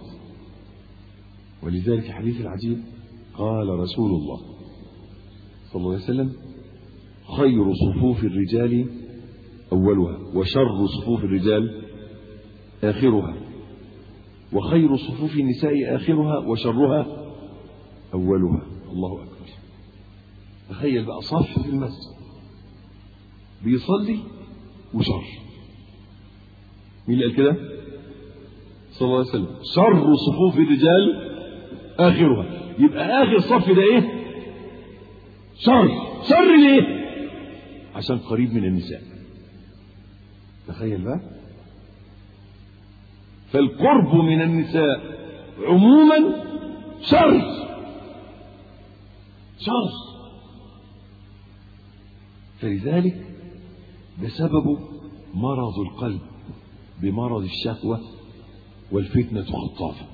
S2: ولذلك حديث العجيب قال رسول الله صلى الله عليه وسلم خير صفوف الرجال أولها وشر صفوف الرجال آخرها وخير صفوف النساء آخرها وشرها أولها. الله أكبر. تخيل بقى صف في المسجد بيصلي وشر. مين اللي قال كده؟ صلى الله عليه وسلم. شر صفوف الرجال آخرها. يبقى آخر صف ده إيه؟ شر. شر ليه؟ عشان قريب من النساء. تخيل بقى. فالقرب من النساء عموما شر شر. فلذلك بسبب مرض القلب بمرض الشهوة والفتنة خطافة.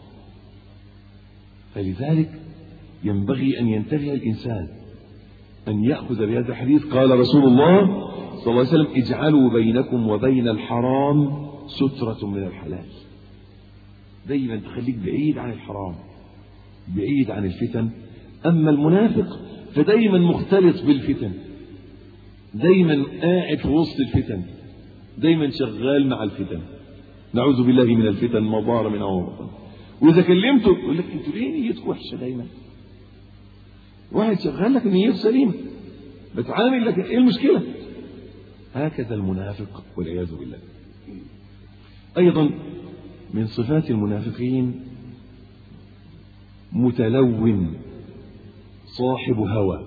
S2: فلذلك ينبغي أن ينتبه الإنسان أن يأخذ بهذا الحديث. قال رسول الله صلى الله عليه وسلم اجعلوا بينكم وبين الحرام سترة من الحلال. دايما تخليك بعيد عن الحرام بعيد عن الفتن. أما المنافق فدايما مختلط بالفتن، دايما قاعد في وسط الفتن، دايما شغال مع الفتن. نعوذ بالله من الفتن ما ظهر منها وما بطن. وإذا كلمته يقول لك انتوا ليه نيتكم وحشة دايما؟ واحد شغال لك نيته سليمة بتعامل لك ايه المشكلة؟ هكذا المنافق والعياذ بالله. أيضا من صفات المنافقين متلون صاحب هوى،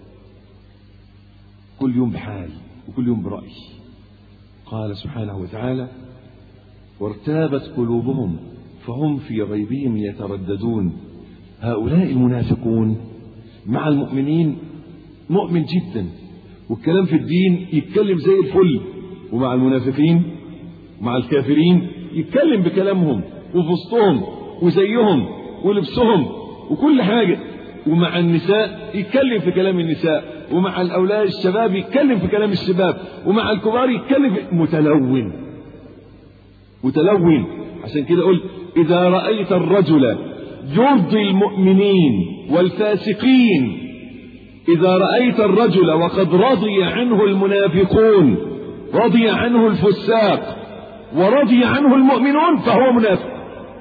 S2: كل يوم بحال وكل يوم برأي. قال سبحانه وتعالى وارتابت قلوبهم فهم في ريبهم يترددون. هؤلاء المنافقون مع المؤمنين مؤمن جدا والكلام في الدين يتكلم زي الفل، ومع المنافقين مع الكافرين يتكلم بكلامهم وفي وسطهم وزيهم ولبسهم وكل حاجة. ومع النساء يتكلم في كلام النساء، ومع الأولاد الشباب يتكلم في كلام الشباب، ومع الكبار يتكلم في متلون متلون. عشان كده قلت إذا رأيت الرجل يرضي المؤمنين والفاسقين، إذا رأيت الرجل وقد رضي عنه المنافقون رضي عنه الفساق ورضي عنه المؤمنون فهو منافق.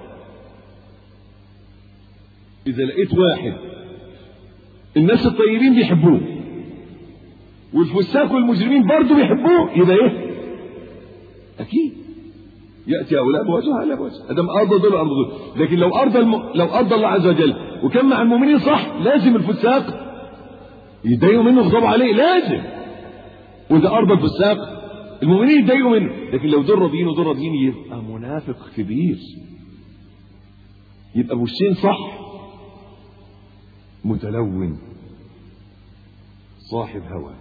S2: إذا لقيت واحد الناس الطيبين بيحبوه والفساق والمجرمين برضو بيحبوه، يبقى ايه؟ أكيد يأتي هؤلاء بوجه هؤلاء بوجه. أدم أرضى دول أرضى دول. لكن لو أرضى الم... لو أرضى الله عز وجل وكان مع المؤمنين صح لازم الفساق يتضايقوا منه ويغضبوا عليه، لازم. وإذا أرضى الفساق المؤمنين يتضايقوا منه. لكن لو دول راضيين ودول راضيين يبقى منافق كبير، يبقى بوشين صح. متلون صاحب هوى.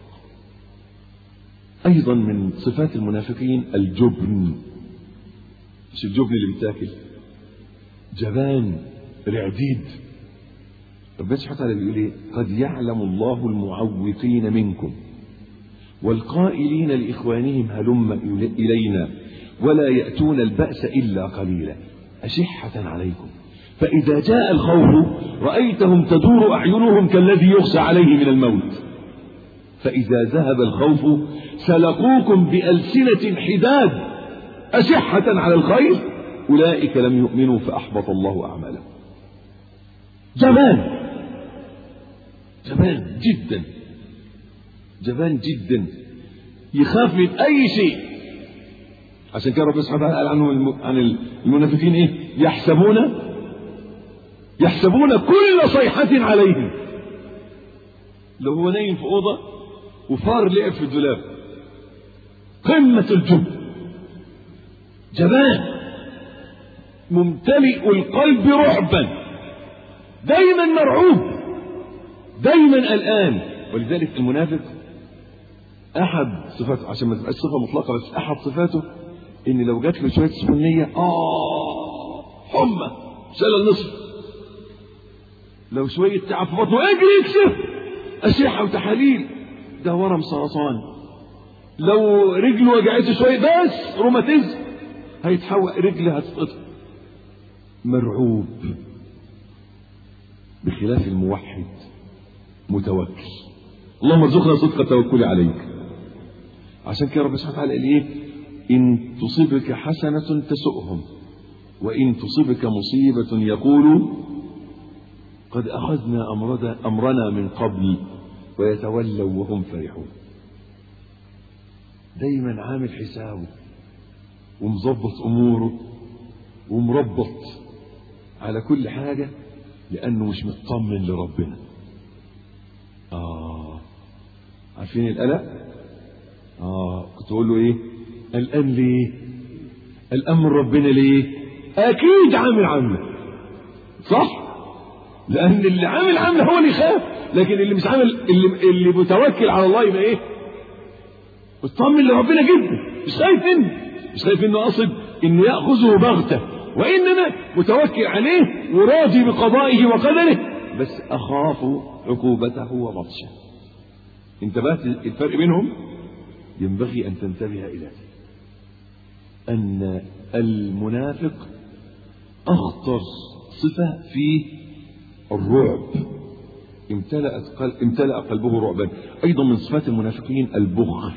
S2: أيضا من صفات المنافقين الجبن. مش الجبن اللي بيتاكل، جبان رعديد. ربنا سبحانه وتعالى بيقول ايه؟ قد يعلم الله المعوقين منكم والقائلين لإخوانهم هلم إلينا ولا يأتون البأس إلا قليلا أشحة عليكم فإذا جاء الخوف رأيتهم تدور أعينهم كالذي يغشى عليه من الموت فإذا ذهب الخوف سلقوكم بألسنة حداد أشحة على الخير أولئك لم يؤمنوا فأحبط الله أعمالهم. جبان جبان جدا جبان جدا يخاف من أي شيء. عشان كده ربنا سبحانه وتعالى قال عنهم عن المنافقين ايه؟ يحسبون يحسبون كل صيحة عليهم. لو هو نايم في أوضة وفار لعب في الدولاب قمة الجب. جبان ممتلئ القلب رعبا دايما مرعوب دايما قلقان. ولذلك المنافق احد صفاته عشان ما تبقاش صفه مطلقه بس احد صفاته ان لو جات له شويه سخونيه اه حمى شلل النصف. لو شويه تعب في بطنه اجري يكشف اشعه وتحاليل ده ورم سرطان. لو رجله وجعته شويه بس روماتيزم هيتحول رجله هتتقطع. مرعوب. بخلاف الموحد متوكل. اللهم ارزقنا صدق التوكل عليك. عشان كده ربنا سبحانه وتعالى قال ايه؟ ان تصبك حسنه تسؤهم وان تصبك مصيبه يقولوا قد اخذنا امرنا من قبل ويتولوا وهم فرحون. دايما عامل حسابه ومظبط اموره ومربط على كل حاجه لانه مش مطمن لربنا. اه عارفين القلق؟ اه كنت اقول له ايه؟ قلقان ليه؟ قلقان من ربنا ليه؟ اكيد عامل عامله صح؟ لان اللي عامل عامله هو اللي يخاف. لكن اللي مش عامل اللي, اللي متوكل على الله يبقى ايه؟ مطمن لربنا جدا مش خايف منه مش خايف انه قصد انه ياخذه بغته وانما متوكل عليه وراضي بقضائه وقدره بس اخاف عقوبته وبطشه. انتبهت الفرق بينهم؟ ينبغي ان تنتبه الى ذلك ان المنافق اخطر صفه فيه الرعب. امتلأت قلب امتلأ قلبه رعبا. ايضا من صفات المنافقين البخل.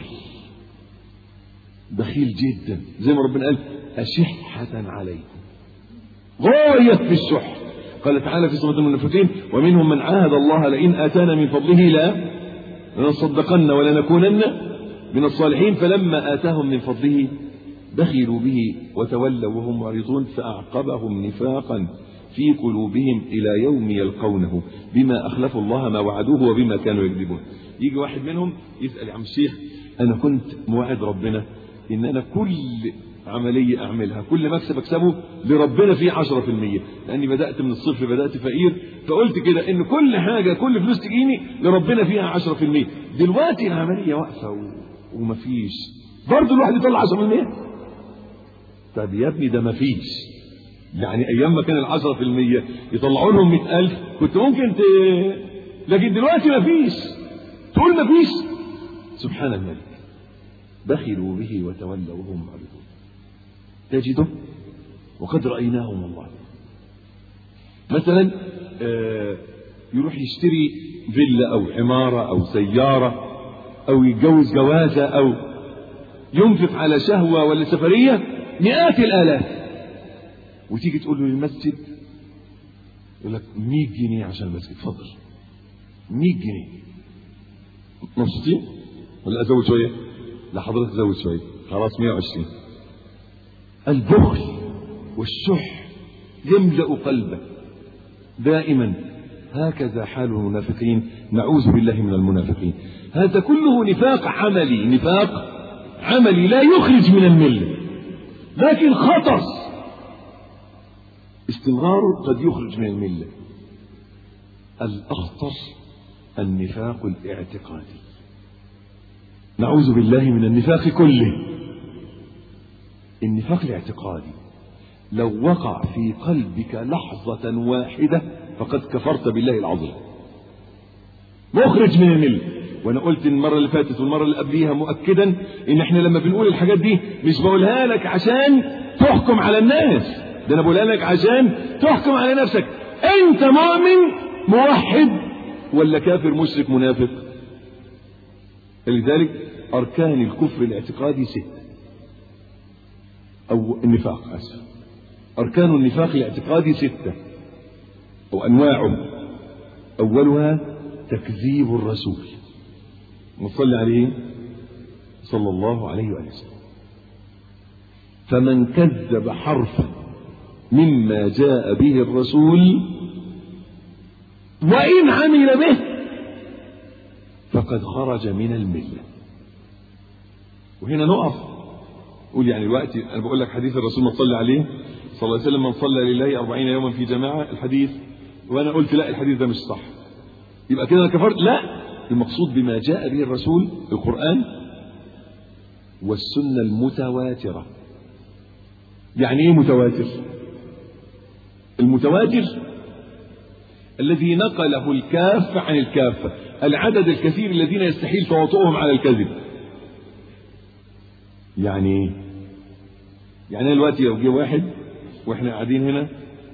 S2: بخيل جدا زي ما ربنا قال أشحة عليكم غاية في الشح. قال تعالى في صفة المنافقين ومنهم من عاهد الله لئن آتانا من فضله لا لنصدقن ولنكونن من الصالحين فلما آتاهم من فضله بخلوا به وتولوا وهم معرضون فأعقبهم نفاقا في قلوبهم إلى يوم يلقونه بما أخلفوا الله ما وعدوه وبما كانوا يكذبون. يجي واحد منهم يسأل يا عم الشيخ أنا كنت موعد ربنا إن أنا كل عملية أعملها كل مكسب أكسبه لربنا فيه عشرة في المية لأني بدأت من الصفر بدأت فقير فقلت كده إن كل حاجة كل فلوس تجيني لربنا فيها عشرة في المية. دلوقتي العملية واقفة و... ومفيش برضه الواحد يطلع عشرة في المية. طب يا ابني ده مفيش يعني أيام ما كان العشرة في المية يطلعوا لهم مئة ألف كنت ممكن ت... لكن دلوقتي مفيش تقول مفيش. سبحان الملك. بخلوا به وتولوا وهم معرضون. تجده وقد رأيناهم والله مثلا آه يروح يشتري فيلا أو عمارة أو سيارة أو يتجوز جوازة أو ينفق على شهوة ولا سفرية مئات الآلاف وتيجي تقول له للمسجد يقول لك مية جنيه عشان المسجد. اتفضل مية جنيه. مبسوطين ولا أزود شوية؟ لا حضرتك زود شوية خلاص مية وعشرين. البخل والشح يملأ قلبه دائما. هكذا حال المنافقين. نعوذ بالله من المنافقين. هذا كله نفاق عملي. نفاق عملي لا يخرج من الملة لكن خطر استمراره قد يخرج من الملة. الأخطر النفاق الاعتقادي. نعوذ بالله من النفاق كله. النفاق الاعتقادي لو وقع في قلبك لحظة واحدة فقد كفرت بالله العظيم. مخرج من الملة. وانا قلت المره اللي فاتت والمره اللي قبليها مؤكدا ان احنا لما بنقول الحاجات دي مش بقولها لك عشان تحكم على الناس، ده انا بقولها لك عشان تحكم على نفسك. انت مؤمن موحد ولا كافر مشرك منافق؟ لذلك اركان الكفر الاعتقادي ستة، او النفاق اسف اركان النفاق الاعتقادي ستة او انواعه. اولها تكذيب الرسول، نصلي عليه صلى الله عليه وسلم. فمن كذب حرفا مما جاء به الرسول وإن عمل به فقد خرج من الملة. وهنا نقف قول يعني الوقت أنا بقول لك حديث الرسول صلى عليه صلى الله عليه وسلم: من صلى لله أربعين يوما في جماعة، الحديث، وأنا قلت لا الحديث ده مش صح، يبقى كده أنا كفرت؟ لا، المقصود بما جاء به الرسول القرآن والسنة المتواترة. يعني ايه متواتر؟ المتواتر الذي نقله الكافة عن الكافة، العدد الكثير الذين يستحيل تواطؤهم على الكذب. يعني ايه؟ يعني دلوقتي لو جه واحد واحنا قاعدين هنا،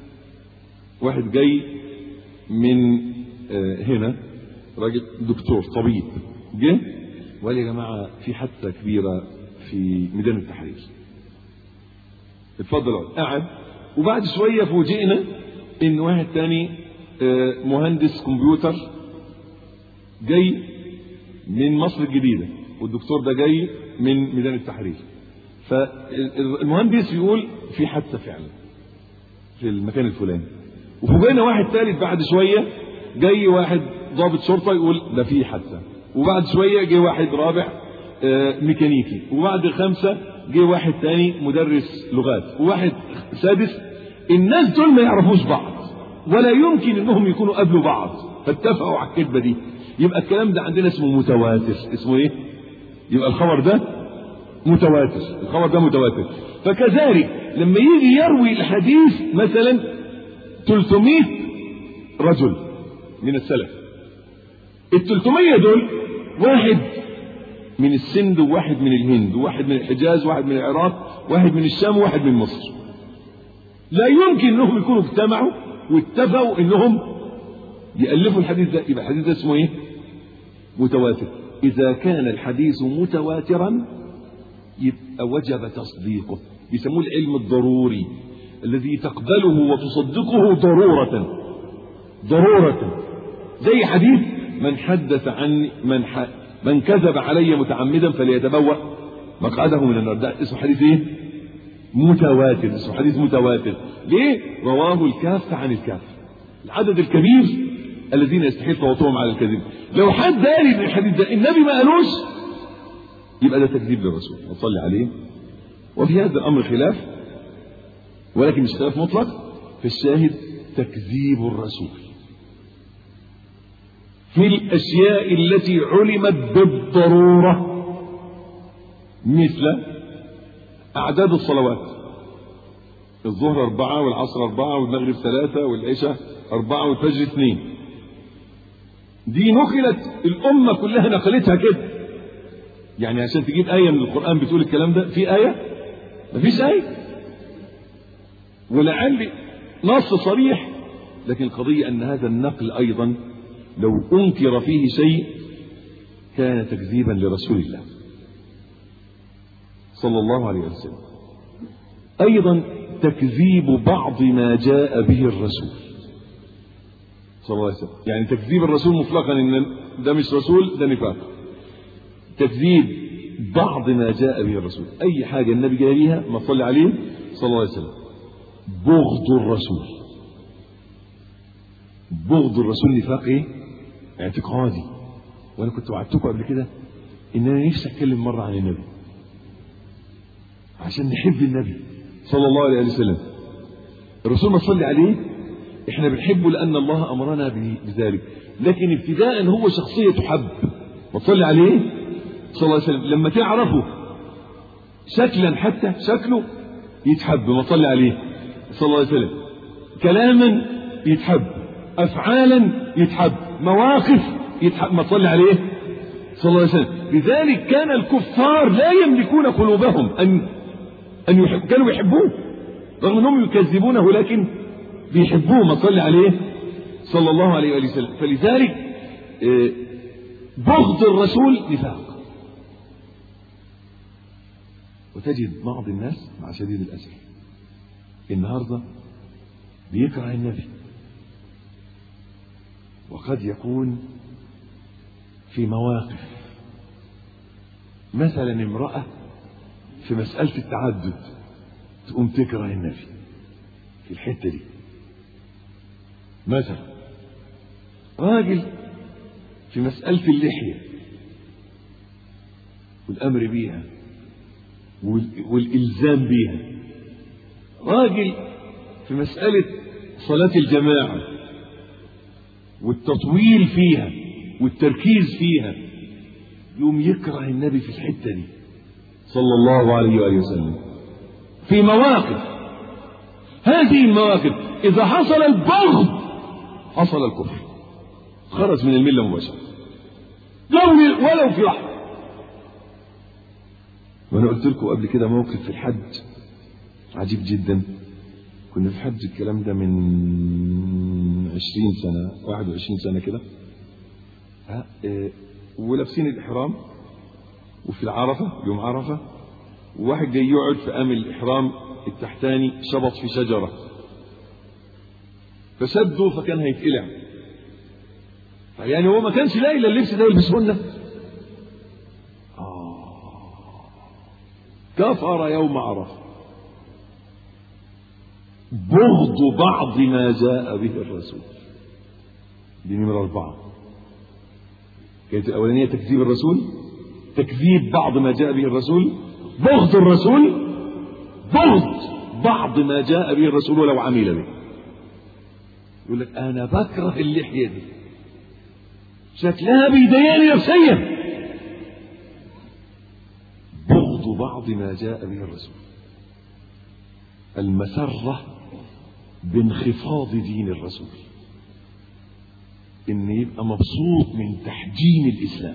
S2: واحد جاي من هنا راجل دكتور طبيب جه وقال يا جماعه في حادثه كبيره في ميدان التحرير، اتفضل اقعد. قعد، وبعد شويه فوجئنا ان واحد تاني مهندس كمبيوتر جاي من مصر الجديده، والدكتور ده جاي من ميدان التحرير. فالمهندس يقول في حادثه فعلا في المكان الفلاني، وفوجئنا واحد ثالث بعد شويه جاي واحد ضابط شرطه يقول ده في حادثه، وبعد شويه جه واحد رابع ميكانيكي، وبعد خمسه جه واحد تاني مدرس لغات، وواحد سادس. الناس دول ما يعرفوش بعض ولا يمكن انهم يكونوا قابلوا بعض فاتفقوا على الكذبه دي. يبقى الكلام ده عندنا اسمه متواتر. اسمه ايه؟ يبقى الخبر ده متواتر، الخبر ده متواتر. فكذلك لما يجي يروي الحديث مثلا ثلاثمائة رجل من السلف، ال ثلاثمائة دول واحد من السند وواحد من الهند وواحد من الحجاز وواحد من العراق وواحد من الشام وواحد من مصر. لا يمكن انهم يكونوا اجتمعوا واتفقوا انهم يألفوا الحديث ده. يبقى الحديث ده اسمه ايه؟ متواتر. اذا كان الحديث متواترا يبقى وجب تصديقه، بيسموه العلم الضروري الذي تقبله وتصدقه ضرورة ضرورة. زي حديث من حدث عني من ح... من كذب علي متعمدا فليتبوأ مقعده من النار. ده اسمه حديث ايه؟ متواتر. اسمه حديث متواتر. ليه؟ رواه الكافة عن الكافة، العدد الكبير الذين يستحيل تواطؤهم على الكذب. لو حد قال ان الحديث ده النبي ما قالوش يبقى ده تكذيب للرسول صلى عليه. وفي هذا الامر خلاف، ولكن مش خلاف مطلق. في الشاهد تكذيب الرسول في الاشياء التي علمت بالضروره، مثل اعداد الصلوات: الظهر اربعه والعصر اربعه والمغرب ثلاثه والعشاء اربعه والفجر اثنين. دي نقلت الامه كلها نقلتها كده. يعني عشان تجيب ايه من القران بتقول الكلام ده، في ايه؟ مفيش ايه، ولعل نص صريح. لكن القضيه ان هذا النقل ايضا لو انكر فيه شيء كان تكذيبا لرسول الله صلى الله عليه وسلم. ايضا تكذيب بعض ما جاء به الرسول صلى الله عليه وسلم. يعني تكذيب الرسول مطلقا ان ده مش رسول، ده نفاق. تكذيب بعض ما جاء به الرسول، اي حاجه النبي جاء بيها ما صلى عليه صلى الله عليه وسلم. بغض الرسول، بغض الرسول نفاق ايه؟ اعتقادي. وانا كنت وعدتكم قبل كده ان انا نفسي اتكلم مره عن النبي عشان نحب النبي صلى الله عليه وسلم. الرسول ما صلي عليه احنا بنحبه لان الله امرنا بذلك، لكن ابتداء هو شخصيه تحب. ما تصلي عليه صلى الله عليه وسلم لما تعرفه شكلا حتى شكله يتحب. ما تصلي عليه صلى الله عليه وسلم كلاما يتحب، افعالا يتحب، مواقف يتحب. ما تصلي عليه صلى الله عليه وسلم. لذلك كان الكفار لا يملكون قلوبهم أن أن يحب كانوا يحبوه رغم أنهم يكذبونه، لكن بيحبوه. ما صلى عليه صلى الله عليه وآله وسلم. فلذلك بغض الرسول نفاق. وتجد بعض الناس مع شديد الأسف النهارده بيكره النبي، وقد يكون في مواقف، مثلا امرأة في مسألة التعدد تقوم تكره النبي في الحتة دي، مثلا راجل في مسألة اللحية والأمر بيها والإلزام بيها، راجل في مسألة صلاة الجماعة والتطويل فيها والتركيز فيها، يوم يكره النبي في الحتة دي صلى الله عليه وآله وسلم. في مواقف، هذه المواقف إذا حصل البغض حصل الكفر، خرج من الملة مباشرة ولو في لحظة. وأنا قلت لكم قبل كده موقف في الحج عجيب جدا. كنا في حج الكلام ده من عشرين سنة واحد وعشرين سنة كده، ولابسين الإحرام وفي العرفة يوم عرفة، وواحد جاي يقعد في أمل الإحرام التحتاني شبط في شجرة فشده فكان هيتقلع، يعني هو ما كانش لاقي الا اللبس ده يلبسهن. آه كفر يوم عرفة. بغض بعض ما جاء به الرسول، دي نمرة أربعة. كانت الأولانية تكذيب الرسول، تكذيب بعض ما جاء به الرسول، بغض الرسول، بغض بعض ما جاء به الرسول ولو عمل به. يقول لك أنا بكره اللحية دي شكلها بيضايقني نفسيا، بغض بعض ما جاء به الرسول. المسرة بانخفاض دين الرسول، إن يبقى مبسوط من تحجيم الإسلام،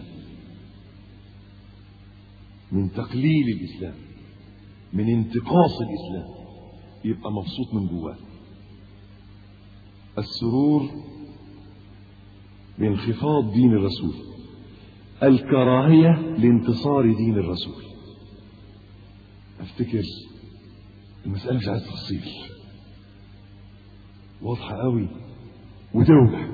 S2: من تقليل الإسلام، من انتقاص الإسلام، يبقى مبسوط من جواه. السرور بانخفاض دين الرسول، الكراهية لانتصار دين الرسول. افتكر المسألة مش عايز تفصيل، واضحة قوي وتوضح.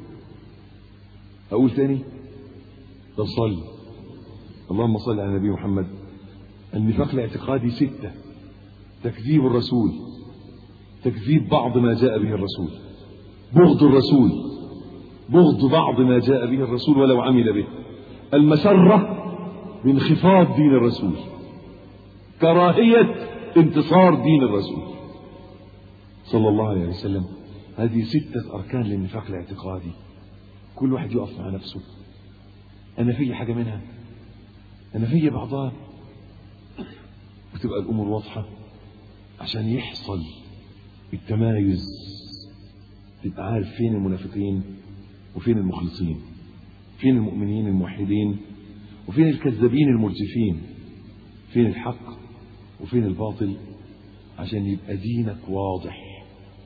S2: اقول تاني؟ طب صلي. اللهم صل على النبي محمد. النفاق الاعتقادي ستة: تكذيب الرسول، تكذيب بعض ما جاء به الرسول، بغض الرسول، بغض بعض ما جاء به الرسول ولو عمل به، المسرة بانخفاض دين الرسول، كراهية انتصار دين الرسول صلى الله عليه وسلم. هذه ستة أركان للنفاق الاعتقادي. كل واحد يقف مع نفسه، أنا في حاجة منها، أنا في بعضها، وتبقى الأمور واضحة عشان يحصل التمايز، تبقى عارف فين المنافقين وفين المخلصين، فين المؤمنين الموحدين وفين الكذابين المرجفين، فين الحق وفين الباطل، عشان يبقى دينك واضح.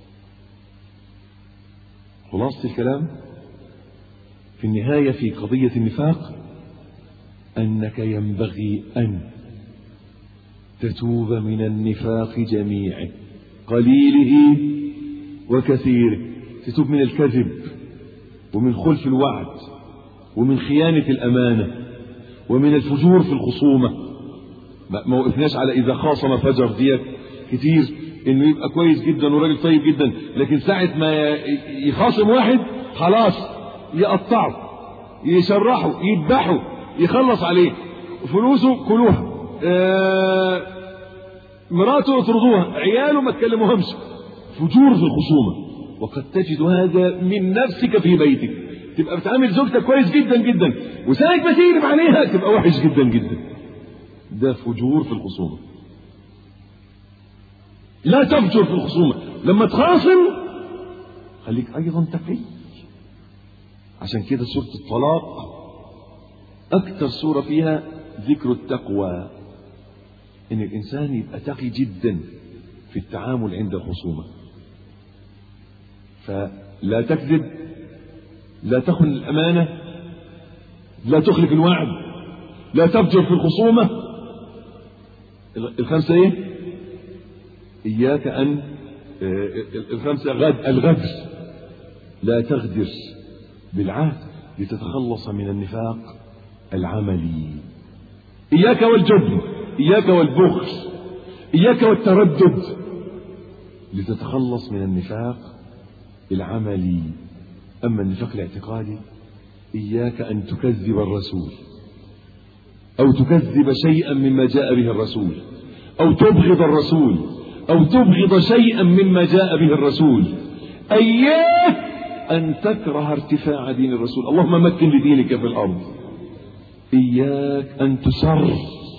S2: خلاصة الكلام في النهاية في قضية النفاق أنك ينبغي أن تتوب من النفاق جميعه، قليله وكثيره. تتوب من الكذب ومن خلف الوعد ومن خيانة الأمانة ومن الفجور في الخصومة. ما وقفناش على إذا خاصم فجر ديت كتير، إنه يبقى كويس جدا وراجل طيب جدا، لكن ساعة ما يخاصم واحد خلاص يقطعه، يشرحه، يذبحه، يخلص عليه، فلوسه كلوها، آه مراته يطردوها، عياله ما تكلموهمش، فجور في الخصومة. وقد تجد هذا من نفسك في بيتك، تبقى بتعامل زوجتك كويس جدا جدا، وساعة ما تقلب عليها تبقى وحش جدا جدا. ده فجور في الخصومة. لا تفجر في الخصومة. لما تخاصم خليك أيضا تقي. عشان كده سورة الطلاق أكثر سورة فيها ذكر التقوى، إن الإنسان يبقى تقي جدا في التعامل عند الخصومة، فلا تكذب، لا تخن الأمانة، لا تخلف الوعد، لا تفجر في الخصومة. الخمسة إيه؟ إياك أن الخمسة غد الغدر، لا تغدر بالعهد لتتخلص من النفاق العملي. إياك والجبن، إياك والبخل، إياك والتردد لتتخلص من النفاق العملي. أما النفاق الاعتقادي إياك أن تكذب الرسول أو تكذب شيئا مما جاء به الرسول، أو تبغض الرسول، أو تبغض شيئا مما جاء به الرسول. إياك أن تكره ارتفاع دين الرسول، اللهم مكن لدينك في الأرض. إياك أن تسر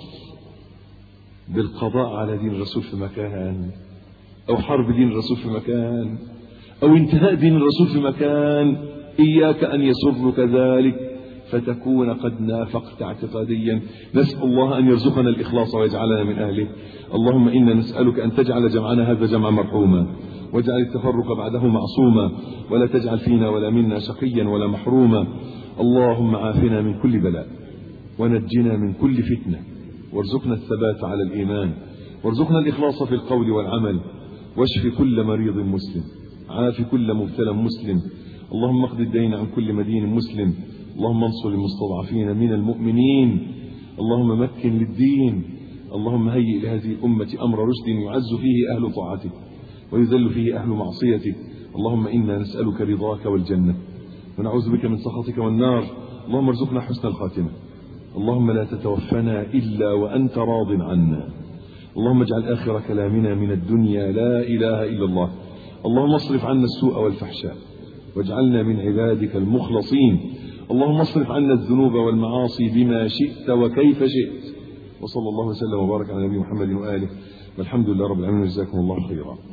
S2: بالقضاء على دين الرسول في مكان، أو حرب دين الرسول في مكان، أو انتهاء دين الرسول في مكان. إياك أن يسرك ذلك فتكون قد نافقت اعتقاديا. نسأل الله أن يرزقنا الإخلاص ويجعلنا من أهله. اللهم إنا نسألك أن تجعل جمعنا هذا جمعا مرحوما، واجعل التفرق بعده معصوما، ولا تجعل فينا ولا منا شقيا ولا محروما. اللهم عافنا من كل بلاء، ونجنا من كل فتنة، وارزقنا الثبات على الإيمان، وارزقنا الإخلاص في القول والعمل، واشف كل مريض مسلم، عاف كل مبتلى مسلم. اللهم اقض الدين عن كل مدين مسلم. اللهم انصر المستضعفين من المؤمنين. اللهم مكن للدين. اللهم هيئ لهذه الأمة أمر رشد يعز فيه أهل طاعتك ويذل فيه أهل معصيتك. اللهم إنا نسألك رضاك والجنة، ونعوذ بك من سخطك والنار. اللهم ارزقنا حسن الخاتمة. اللهم لا تتوفنا إلا وأنت راض عنا. اللهم اجعل آخر كلامنا من الدنيا لا إله إلا الله. اللهم اصرف عنا السوء والفحشاء، واجعلنا من عبادك المخلصين. اللهم اصرف عنا الذنوب والمعاصي بما شئت وكيف شئت. وصلى الله وسلم وبارك على نبينا محمد وآله، والحمد لله رب العالمين. جزاكم الله خيرا.